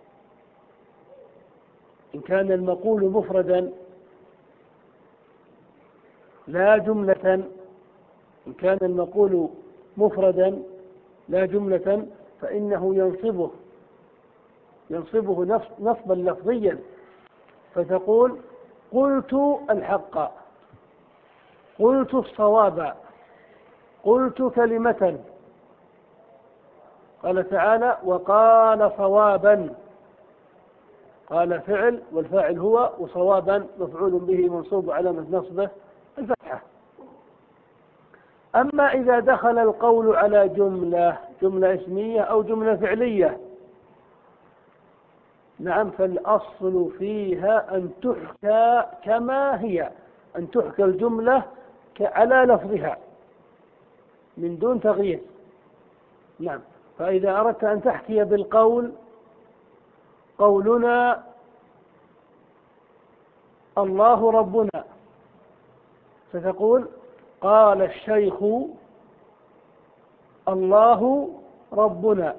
إن كان المقول مفردا لا جملة، إن كان المقول مفردا لا جملة فإنه ينصبه ينصبه نصبا لفظيا، فتقول قلت الحق، قلت الصواب، قلت كلمة. قال تعالى: وقال صوابا، قال فعل والفاعل هو، وصوابا مفعول به منصوب علامة نصبه الفتحة. أما إذا دخل القول على جملة جملة اسمية أو جملة فعلية، نعم، فالأصل فيها أن تحكى كما هي، أن تحكى الجملة على لفظها من دون تغيير. نعم، فإذا أردت أن تحكي بالقول قولنا الله ربنا، فتقول قال الشيخ الله ربنا.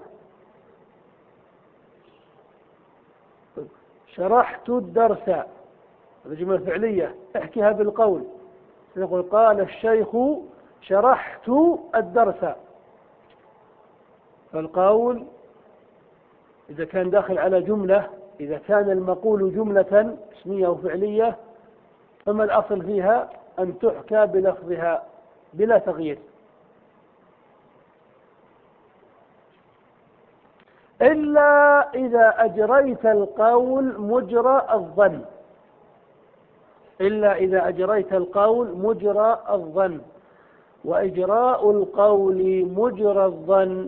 شرحت الدرس، هذه جملة فعلية، احكيها بالقول، فتقول قال الشيخ شرحت الدرس. فالقول إذا كان داخل على جملة، إذا كان المقول جملة اسمية أو فعلية، فما الأصل فيها؟ أن تحكى بلفظها بلا تغيير، إلا إذا أجريت القول مجرى الظن، إلا إذا أجريت القول مجرى الظن. وإجراء القول مجرى الظن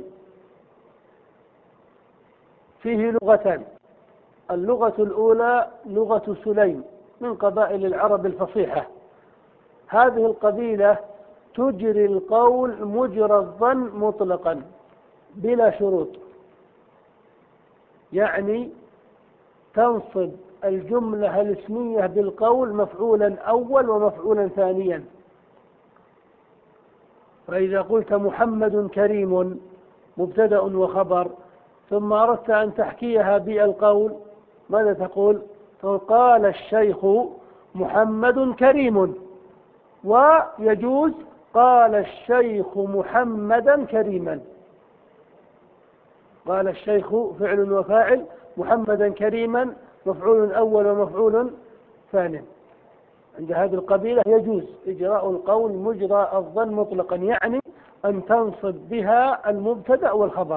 فيه لغتان: اللغة الأولى لغة سليم من قبائل العرب الفصيحة، هذه القبيلة تجري القول مجرى الظن مطلقا بلا شروط، يعني تنصب الجملة الاسمية بالقول مفعولا أول ومفعولا ثانيا. فإذا قلت محمد كريم مبتدأ وخبر ثم أردت أن تحكيها بالقول ماذا تقول؟ قال الشيخ محمد كريم، ويجوز قال الشيخ محمدا كريما. قال الشيخ فعل وفاعل، محمدا كريما مفعول أول ومفعول ثاني. عند هذه القبيلة يجوز إجراء القول مجرى الظن مطلقا، يعني أن تنصب بها المبتدأ والخبر.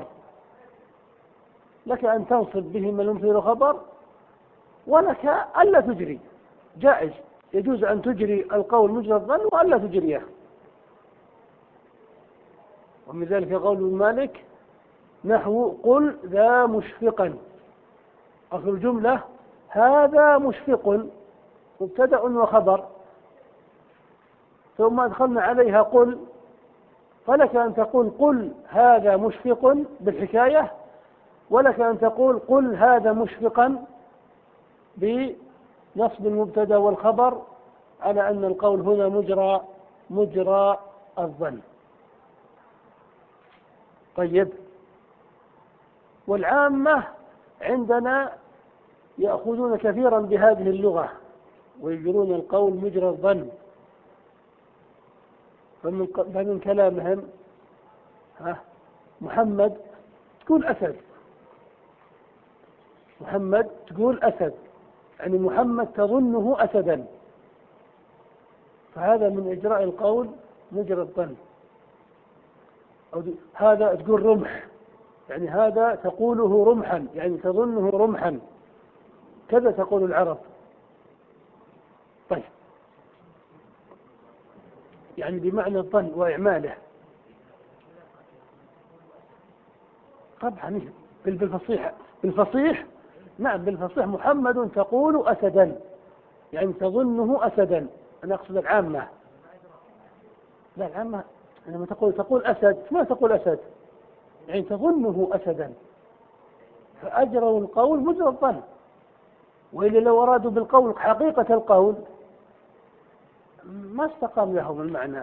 لك أن تنصب بهما المبتدأ والخبر، ولك ألا تجري، جائز، يجوز أن تجري القول مجرى الظن وألا تجريه. ومن ذلك قول ابن مالك نحو قل ذا مشفقا، أصل الجملة هذا مشفق مبتدأ وخبر، ثم أدخلنا عليها قل، فلك أن تقول قل هذا مشفق بالحكاية، ولك أن تقول قل هذا مشفقا بنصب المبتدأ والخبر، على أن القول هنا مجرى مجرى الظن. طيب، والعامة عندنا يأخذون كثيرا بهذه اللغة ويجرون القول مجرى الظن، فمن, فمن كلامهم ها محمد تقول أسد، محمد تقول أسد، يعني محمد تظنه أسدا، فهذا من إجراء القول مجرى الظن. أو هذا تقول رمح، يعني هذا تقوله رمحا، يعني تظنه رمحا، كذا تقول العرب. طيب، يعني بمعنى الظن وإعماله. طبعا بالفصيح بالفصيح نعم بالفصيح محمد تقول أسدا، يعني تظنه أسدا. أنا أقصد العامة، لا العامة لما تقول تقول أسد ما تقول أسد، يعني تظنه أسدا، فأجروا القول مجرى الظن. وإلا لو أرادوا بالقول حقيقة القول ما استقام لهم المعنى.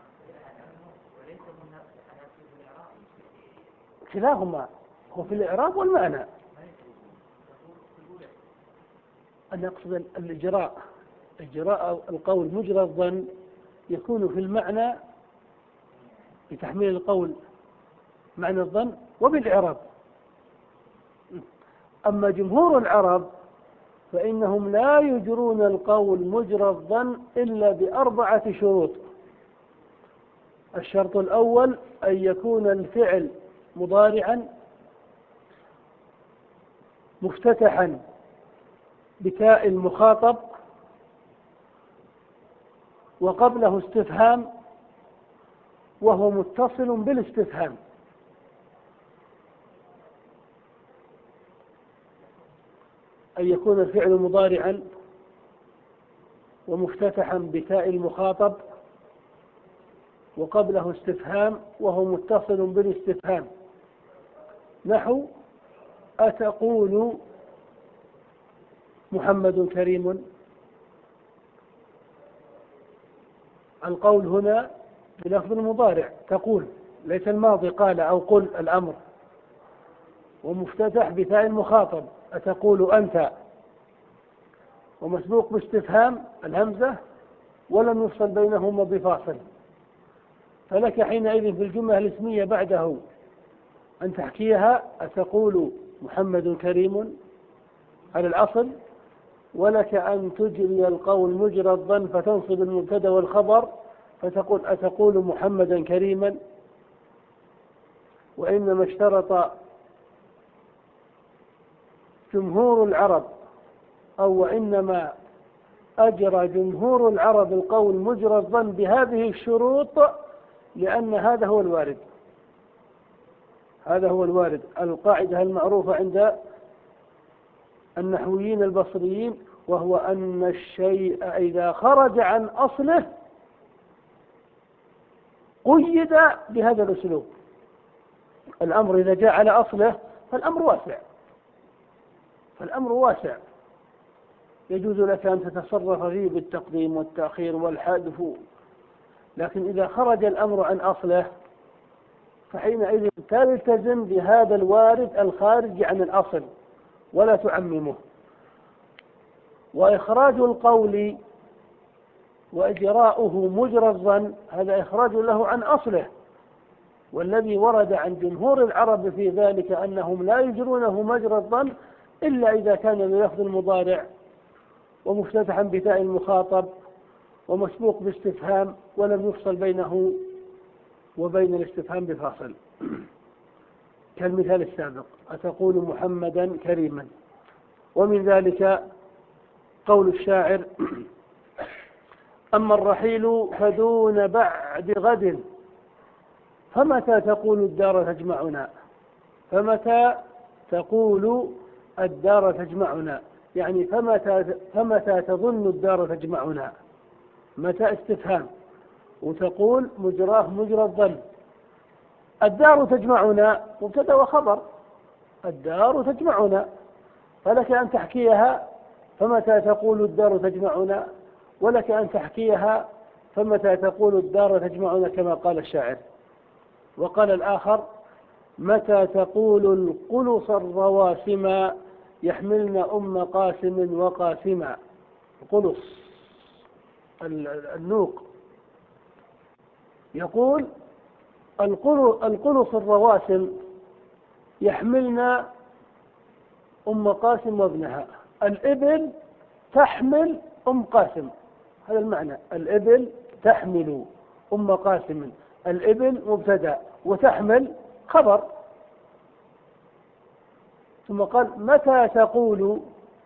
كلاهما هو في الإعراب والمعنى. أنا أقصد الإجراء، إجراء القول مجرى الظن يكون في المعنى بتحميل القول معنى الظن وبالإعراب. أما جمهور العرب فإنهم لا يجرون القول مجرى الظن إلا بأربعة شروط. الشرط الأول أن يكون الفعل مضارعا مفتتحا بتاء المخاطب وقبله استفهام وهو متصل بالاستفهام. أن يكون الفعل مضارعا ومفتتحا بتاء المخاطب وقبله استفهام وهو متصل بالاستفهام، نحو أتقول محمد كريم. القول هنا بلفظ المضارع تقول، ليس الماضي قال أو قل الأمر، ومفتتح بتاء المخاطب أتقول أنت، ومسبوق باستفهام الهمزة ولم يفصل بينهما بفاصل. فلك حينئذ في الجملة الاسمية بعده أن تحكيها أتقول محمد كريم على الأصل، ولك أن تجري القول مجرى الظن فتنصب المبتدا والخبر فتقول أتقول محمدا كريما. وإنما اشترط جمهور العرب أو وإنما أجرى جمهور العرب القول مجرى الظن بهذه الشروط لأن هذا هو الوارد، هذا هو الوارد. القاعدة المعروفة عند النحويين البصريين وهو أن الشيء إذا خرج عن أصله قيد بهذا الأسلوب. الأمر إذا جاء على أصله فالأمر واسع، فالأمر واسع. يجوز لك أن تتصرف فيه بالتقديم والتأخير والحذف، لكن إذا خرج الأمر عن أصله فحينئذ تلتزم بهذا الوارد الخارج عن الأصل ولا تعممه. وإخراج القول وإجراؤه مجرى الظن هذا إخراج له عن أصله، والذي ورد عن جمهور العرب في ذلك أنهم لا يجرونه مجرى الظن إلا إذا كان بلفظ المضارع ومفتتحا بتاء المخاطب ومسبوق باستفهام ولم يفصل بينه وبين الاستفهام بفاصل، كالمثال السابق: أتقول محمدا كريما. ومن ذلك قول الشاعر: أما الرحيل فدون بعد غد فمتى تقول الدار تجمعنا. فمتى تقول الدار تجمعنا يعني فمتى, فمتى تظن الدار تجمعنا. متى استفهام، وتقول مجراه مجرى الظن. الدار تجمعنا مبتدأ وخبر، الدار تجمعنا، فلك أن تحكيها فمتى تقول الدار تجمعنا، ولك أن تحكيها فمتى تقول الدار تجمعنا كما قال الشاعر. وقال الآخر: متى تقول القلص الرواسم يحملن أم قاسم وقاسما. القلص النوق، يقول القلص الرواسم يحملن أم قاسم وابنها. الإبل تحمل أم قاسم، هذا المعنى، الإبل تحمل أم قاسم. الإبل مبتدأ وتحمل خبر. ثم قال: متى تقول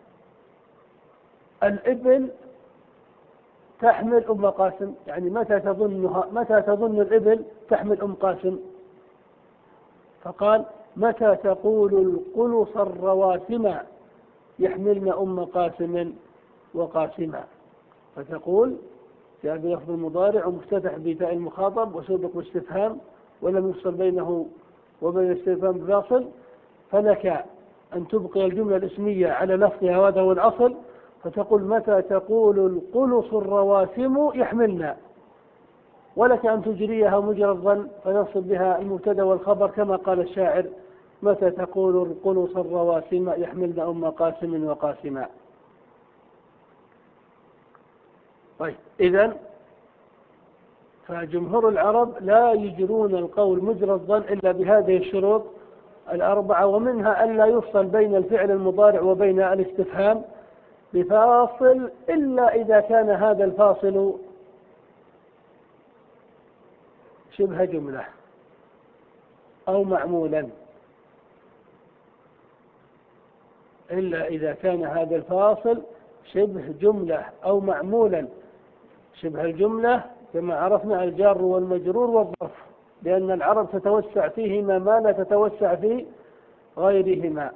الإبل تحمل أم قاسم، يعني متى تظنها، متى تظن الإبل تحمل أم قاسم. فقال: متى تقول القلص الرواسم يحملن أم قاسم وقاسما. فتقول جاء بلفظ المضارع ومفتتح بتاء المخاطب وسبق باستفهام ولم يفصل بينه وبين الاستفهام بفاصل، فلك أن تبقي الجملة الاسمية على لفظها وهذا هو الأصل، فتقول: متى تقول القلص الرواسم يحملنا، ولك أن تجريها مجرى الظن فنصب بها المبتدا والخبر كما قال الشاعر: متى تقول القلص الرواسم يحملن أم قاسم وقاسما. طيب، إذن فجمهور العرب لا يجرون القول مجرى الظن إلا بهذه الشروط الأربعة، ومنها أن لا يفصل بين الفعل المضارع وبين الاستفهام بفاصل إلا إذا كان هذا الفاصل شبه جملة أو معمولا، إلا إذا كان هذا الفاصل شبه جملة أو معمولا. شبه الجملة كما عرفنا الجار والمجرور والظرف، لأن العرب تتوسع فيهما ما لا تتوسع في غيرهما.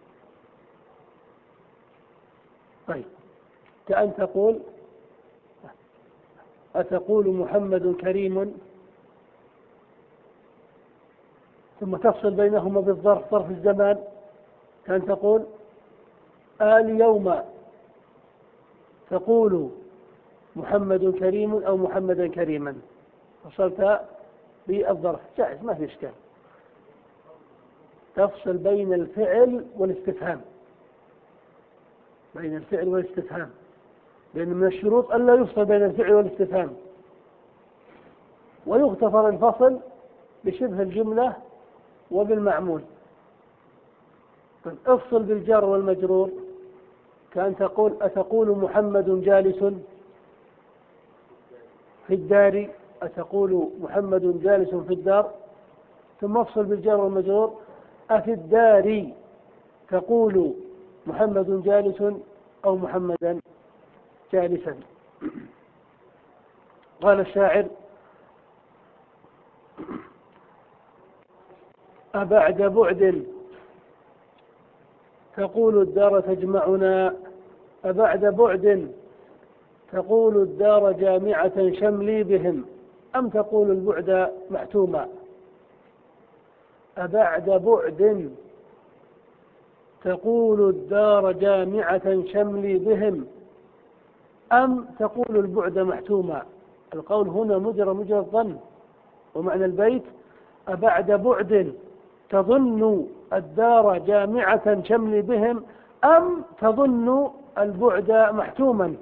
طيب، كأن تقول: أتقول محمد كريم، ثم تفصل بينهما بالظرف ظرف الزمان، كأن تقول: آل يوم تقول محمد كريم أو محمدا كريما، فصلت بالظرف جائز ما في إشكال. تفصل بين الفعل والاستفهام، بين الفعل والاستفهام، لأن من الشروط ألا يفصل بين الفعل والاستفهام. ويغتفر الفصل بشبه الجملة وبالمعمول. افصل بالجار والمجرور، كأن تقول: أتقول محمد جالس في الدار. أتقول محمد جالس في الدار، ثم افصل بالجار والمجرور: أفي الدار تقول محمد جالس أو محمدا جالسا. قال الشاعر: أبعد بعد تقول الدار تجمعنا. أبعد بعد تقول الدار جامعة شملي بهم، أم تقول البعد محتوما. أبعد بعد تقول الدار جامعة شملي بهم، أم تقول البعد محتوما. القول هنا مجرى مجرى الظن، ومعنى البيت أبعد بعد تظن الدار جامعة شمل بهم أم تظن البعد محتوما.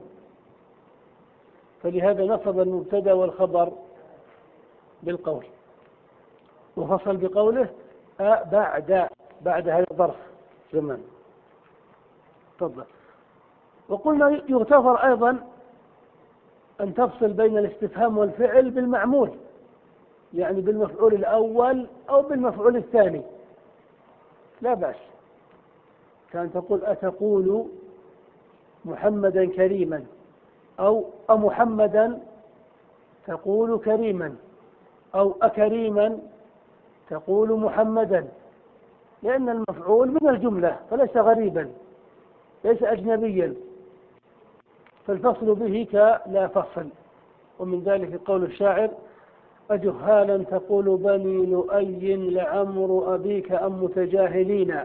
فلهذا نصب المبتدا والخبر بالقول، وفصل بقوله أبعد، بعد هذا الظرف زمان. تفضل. وقلنا يغتفر أيضا أن تفصل بين الاستفهام والفعل بالمعمول، يعني بالمفعول الأول أو بالمفعول الثاني، لا بأس. كان تقول أتقول محمدا كريما، أو أمحمدا تقول كريما، أو أكريما تقول محمدا، لأن المفعول من الجملة فليس غريبا، ليس أجنبيا، فالفصل به كلا فصل. ومن ذلك قول الشاعر أجهالا تقول بني لؤي لعمر أبيك أم متجاهلين.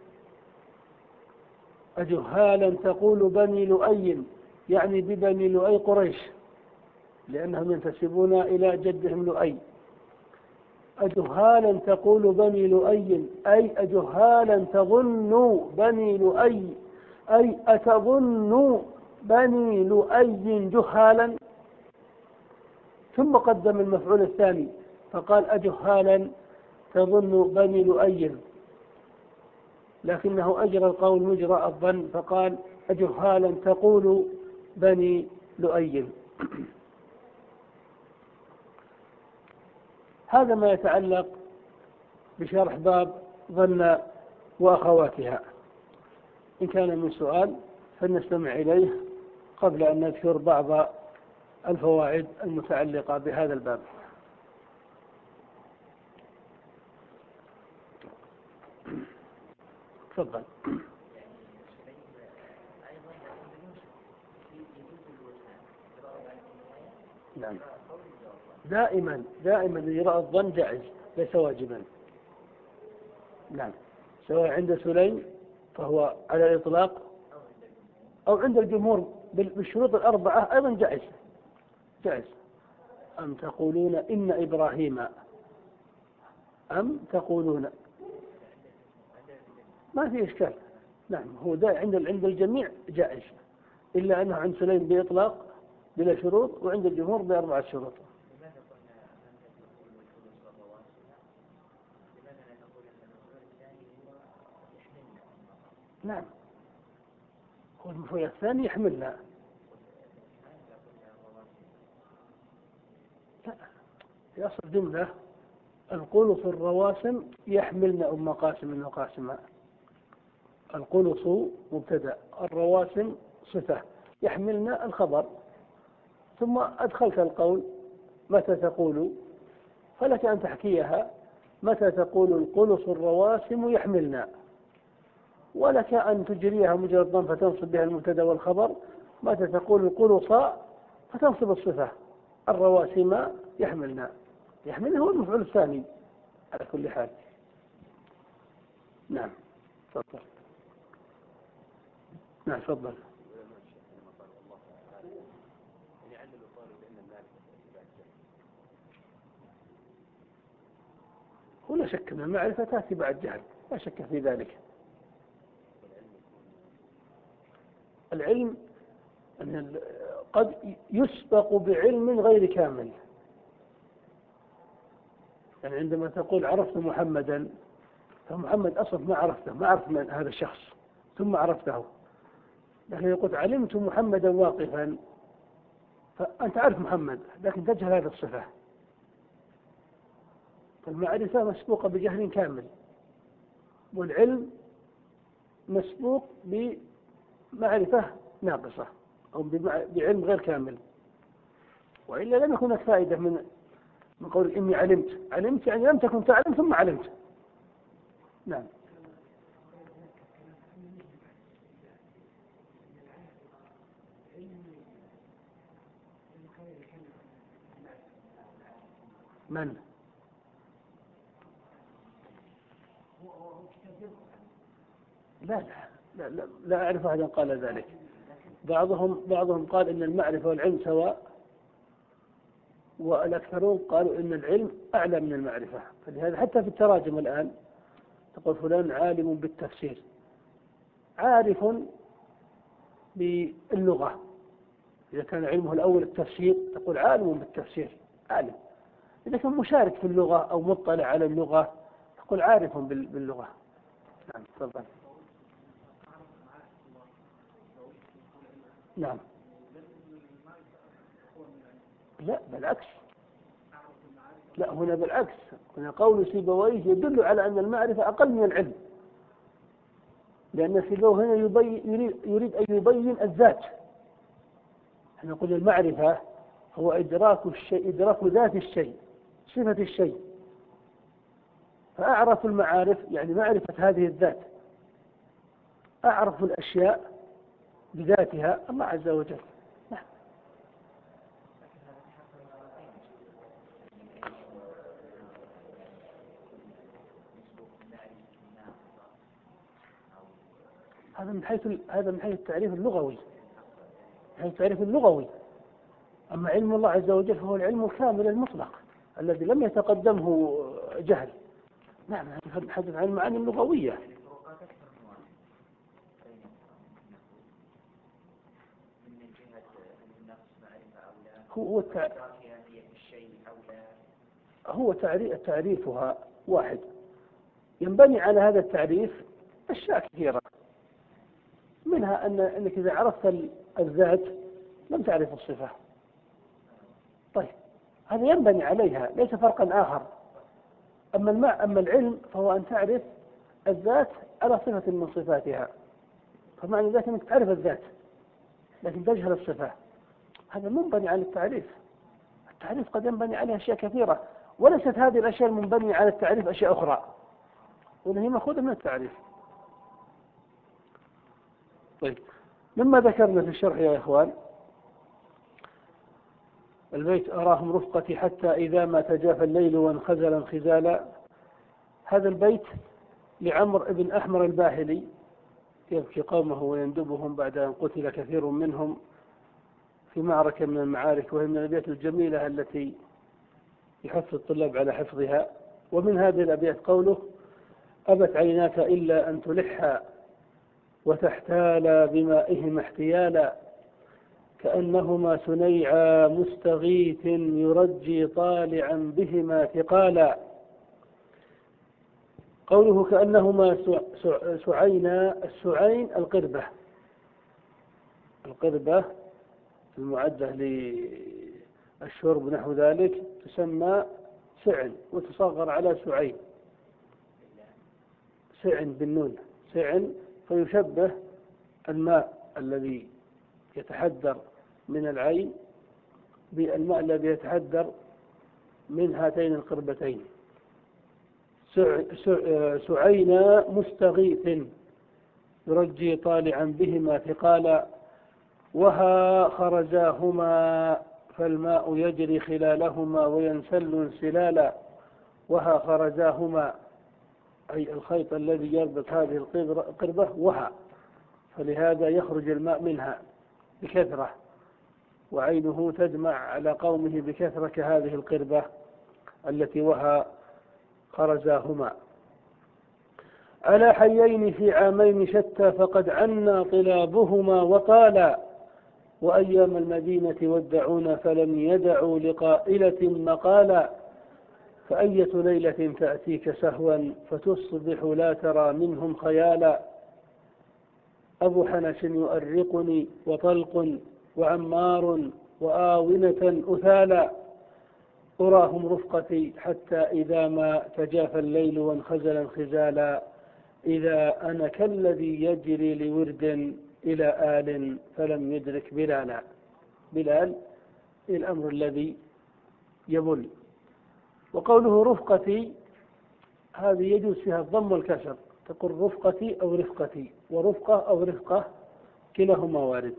أجهالا تقول بني لؤي، يعني ببني لؤي قريش، لأنهم ينتسبون إلى جدهم لؤي. أجهالا تقول بني لؤي أي أجهالا تظن بني لؤي، أي أتظن بني لؤي جهالا. ثم قدم المفعول الثاني فقال أجهالا تظن بني لؤي، لكنه أجرى القول مجرى الظن فقال أجهالا تقول بني لؤي. هذا ما يتعلق بشرح باب ظن وأخواتها. إن كان من سؤال فلنستمع إليه قبل أن نذكر بعض الفوائد المتعلقة بهذا الباب. تفضل. نعم، دائما دائما إجراء الظن جائز ليس واجبا. نعم، سواء عند سليم فهو على الإطلاق أو عند الجمهور بالشروط الأربعة أيضا جائز جائز. أم تقولون إن إبراهيم، أم تقولون، ما في إشكال. نعم، هو ده عند عند الجميع جائز، إلا أنه عند سليم بإطلاق بلا شروط، وعند الجمهور بأربعة شروط. نعم، هو المفعول الثاني يحملنا. لا، في أصل الجملة القلص الرواسم يحملن أم قاسم وقاسمة. القلص مبتدأ، الرواسم صفة، يحملن الخبر. ثم أدخلت القول متى تقول، فلك أن تحكيها متى تقول القلص الرواسم يحملن، ولك أن تجريها مجرد الضم فتنصب بها المبتدا والخبر، متى تقول القلص فتنصب الصفة الرواسم يحملن. يحملن هو المفعول الثاني على كل حال. نعم تفضل. نعم تفضل. ولا شك أن المعرفة تأتي بعد جهل، لا شك في ذلك. العلم أن قد يسبق بعلم غير كامل. يعني عندما تقول عرفت محمدا، فمحمد أصلا ما عرفته، ما عرف من هذا الشخص، ثم عرفته. لكن يقول علمت محمدا واقفا، فأنت عارف محمد لكن تجهل هذه الصفة. فالمعرفة مسبوقة بجهل كامل، والعلم مسبوق بمعرفة ناقصة أو بعلم غير كامل. وإلا لم يكن فائدة من من قول إني علمت. علمت يعني لم تكن تعلم ثم علمت. نعم. من؟ لا لا لا لا, لا أعرف أحدا قال ذلك. بعضهم بعضهم قال إن المعرفة والعلم سواء، والأكثرون قالوا إن العلم أعلى من المعرفة. فلهذا حتى في التراجم الآن تقول فلان عالم بالتفسير، عارف باللغة. إذا كان علمه الأول التفسير تقول عالم بالتفسير، عالم. إذا كان مشارك في اللغة أو مطلع على اللغة تقول عارف باللغة. نعم تفضل. نعم. لا بالعكس، لا هنا بالعكس، هنا قول سيبويه يدل على أن المعرفة أقل من العلم، لأن سيبويه هنا يبين يريد, يريد أن يبين الذات. احنا نقول المعرفة هو إدراك الشيء، إدراك ذات الشيء، صفة الشيء. فأعرف المعارف يعني معرفة هذه الذات، أعرف الأشياء بذاتها الله عز وجل. نعم. هذا من حيث هذا من حيث التعريف اللغوي، من حيث التعريف اللغوي. أما علم الله عز وجل فهو العلم الكامل المطلق الذي لم يتقدمه جهل. نعم نتحدث عن المعاني اللغوية. هو هو تعريفها واحد، ينبني على هذا التعريف أشياء كثيرة، منها أن أنك إذا عرفت الذات لم تعرف الصفة. طيب هذا ينبني عليها، ليس فرقا آخر. أما الماء أما العلم فهو أن تعرف الذات على صفة من صفاتها. فمعنى ذلك أنك تعرف الذات لكن تجهل الصفة، هذا منبني على التعريف. التعريف قد ينبني عليه أشياء كثيرة، وليست هذه الأشياء المنبنية على التعريف أشياء أخرى، وهي مأخوذة من التعريف. طيب مما ذكرنا في الشرح يا إخوان البيت أراهم رفقتي حتى إذا ما تجافى الليل وانخزل انخزالا. هذا البيت لعمر بن أحمر الباهلي يبكي قومه ويندبهم بعد أن قتل كثير منهم في معركة من المعارك، وهي من الأبيات الجميلة التي يحث الطلاب على حفظها. ومن هذه الأبيات قوله: أبت عيناك إلا أن تلحا وتحتالا بمائهما احتيالا، كأنهما سنيعا مستغيث يرجي طالعا بهما ثقالا. قوله كأنهما سعينا، السعين القربة، القربة المعدة للشرب نحو ذلك تسمى سعن وتصغر على سعين، سعن بالنون، سعن، فيشبه الماء الذي يتحدر من العين بالماء الذي يتحدر من هاتين القربتين. سعينا مستغيث يرجي طالعا بهما ثقالا، وها خرجاهما فالماء يجري خلالهما وينسل انسلالا. وها خرجاهما أي الخيط الذي يربط هذه القربة وها، فلهذا يخرج الماء منها بكثرة، وعينه تدمع على قومه بكثرة كهذه القربة التي وها خرجاهما. على حيين في عامين شتى فقد عنا طلابهما وطالا، وأيام المدينة ودعونا فلم يدعوا لقائلة مقالا. فأية ليلة تأتيك سهوا فتصبح لا ترى منهم خيالا. أبو حنش يؤرقني وطلق وعمار وآونة أثالا، أراهم رفقتي حتى إذا ما تجافى الليل وانخزل انخزالا. إذا أنا كالذي يجري لورد إلى آل فلم يدرك بلالا. بلال الأمر الذي يبل. وقوله رفقتي هذه يجوز فيها الضم والكسر، تقول رفقتي أو رفقتي، ورفقة أو رفقة كلاهما وارد.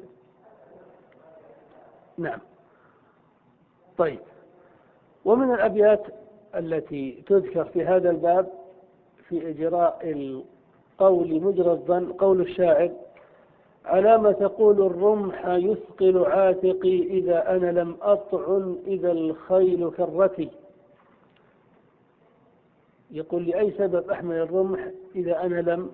نعم. طيب ومن الأبيات التي تذكر في هذا الباب في إجراء القول مجرى الظن قول الشاعر: على ما تقول الرمح يثقل عاتقي إذا أنا لم أطعن إذا الخيل كرتي. يقول لأي سبب أحمل الرمح إذا أنا لم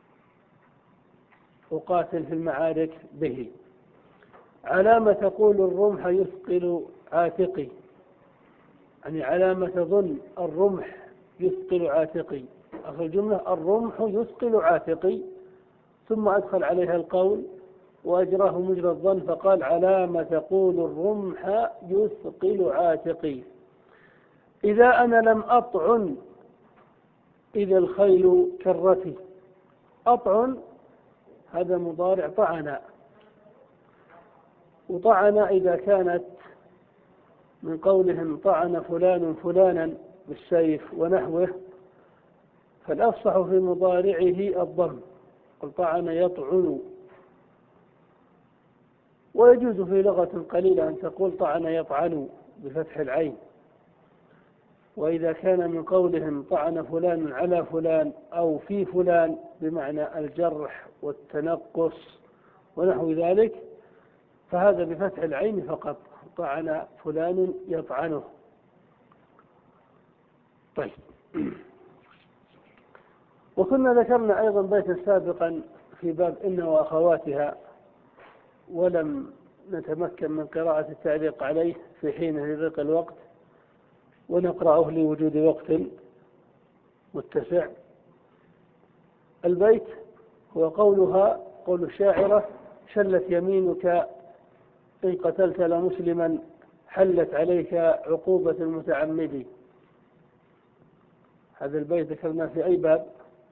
أقاتل في المعارك به. على ما تقول الرمح يثقل عاتقي، يعني على ما تظن الرمح يثقل عاتقي. آخر الجملة الرمح يثقل عاتقي، ثم أدخل عليها القول وأجراه مجرى الظن فقال على ما تقول الرمح يثقل عاتقي إذا أنا لم أطعن إذا الخيل كرتي. أطعن هذا مضارع طعن، وطعن إذا كانت من قولهم طعن فلان فلانا بالسيف ونحوه، فالأفصح في مضارعه الضم، قل طعن يطعن. ويجوز في لغة قليلة أن تقول طعن يطعن بفتح العين. وإذا كان من قولهم طعن فلان على فلان أو في فلان بمعنى الجرح والتنقص ونحو ذلك، فهذا بفتح العين فقط، طعن فلان يطعنه. طيب، وكنا ذكرنا أيضا بيتا سابقا في باب إن وأخواتها، ولم نتمكن من قراءة التعليق عليه في حين لضيق الوقت، ونقرأه لوجود وقت متسع. البيت هو قولها قول الشاعرة شلت يمينك إن قتلت لمسلما حلت عليك عقوبة المتعمد. هذا البيت ذكرناه في أي باب؟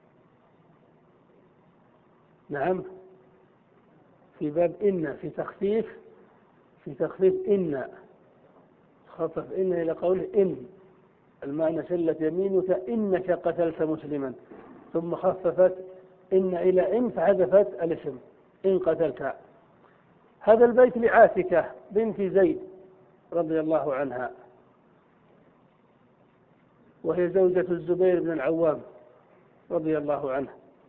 نعم، في باب إن، في تخفيف في تخفيف إن، خفف إن إلى قوله إن، المعنى شلت يمينك إنك قتلت مسلما، ثم خففت إن إلى إن فحذفت الاسم إن قتلت. هذا البيت لعاتكة بنت زيد رضي الله عنها، وهي زوجة الزبير بن العوام رضي الله عنه،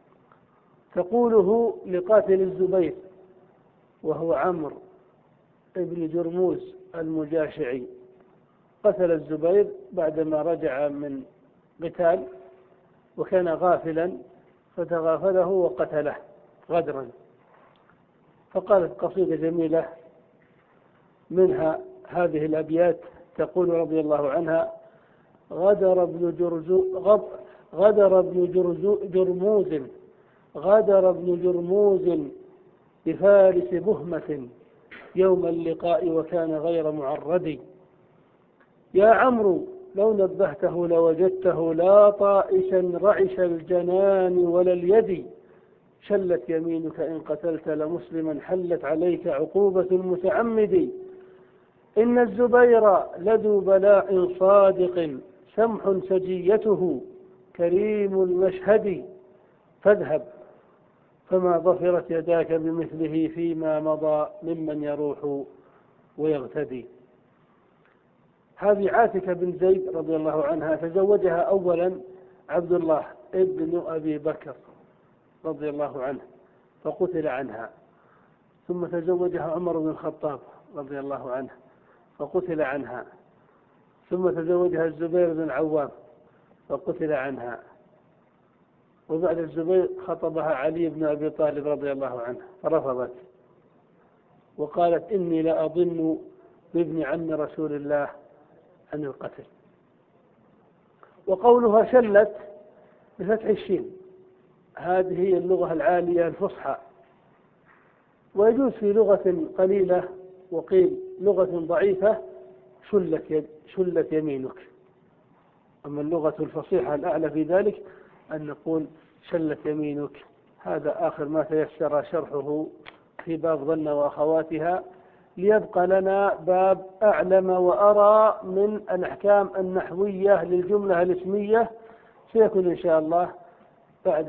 تقوله لقاتل الزبير وهو عمرو ابن جرموز المجاشعي. قتل الزبير بعدما رجع من قتال وكان غافلا، فتغافله وقتله غدرا. فقالت قصيدة جميلة منها هذه الأبيات، تقول رضي الله عنها: غدر ابن جرزو غدر ابن جرزو جرموز غدر ابن جرموز بفارس بهمة يوم اللقاء وكان غير معرد. يا عمرو لو نبهته لوجدته لا طائشا رعش الجنان ولا اليد. شلت يمينك إن قتلت لمسلما حلت عليك عقوبة المتعمد. إن الزبير لذو بلاء صادق سمح سجيته كريم المشهد. فاذهب فما ظفرت يداك بمثله فيما مضى ممن يروح ويغتدي. هذه عاتكة بن زيد رضي الله عنها تزوجها أولا عبد الله ابن أبي بكر رضي الله عنه فقتل عنها، ثم تزوجها عمر بن الخطاب رضي الله عنه فقتل عنها، ثم تزوجها الزبير بن العوام فقتل عنها، وبعد الزبير خطبها علي بن أبي طالب رضي الله عنه فرفضت وقالت إني لأظن بابن عم رسول الله عن القتل. وقولها شلت بفتح الشين، هذه هي اللغة العالية الفصحى، ويجوز في لغة قليلة وقيل لغة ضعيفة شلت, يد شلت يمينك. أما اللغة الفصيحة الأعلى في ذلك أن نقول شلت يمينك. هذا آخر ما تيسر شرحه في باب ظن وأخواتها، ليبقى لنا باب أعلم وأرى من الأحكام النحوية للجملة الاسمية، سيكون إن شاء الله بعد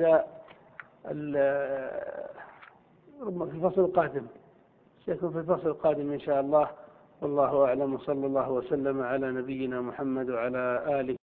في الفصل القادم سيكون في الفصل القادم إن شاء الله. والله أعلم، صلى الله وسلم على نبينا محمد وعلى آله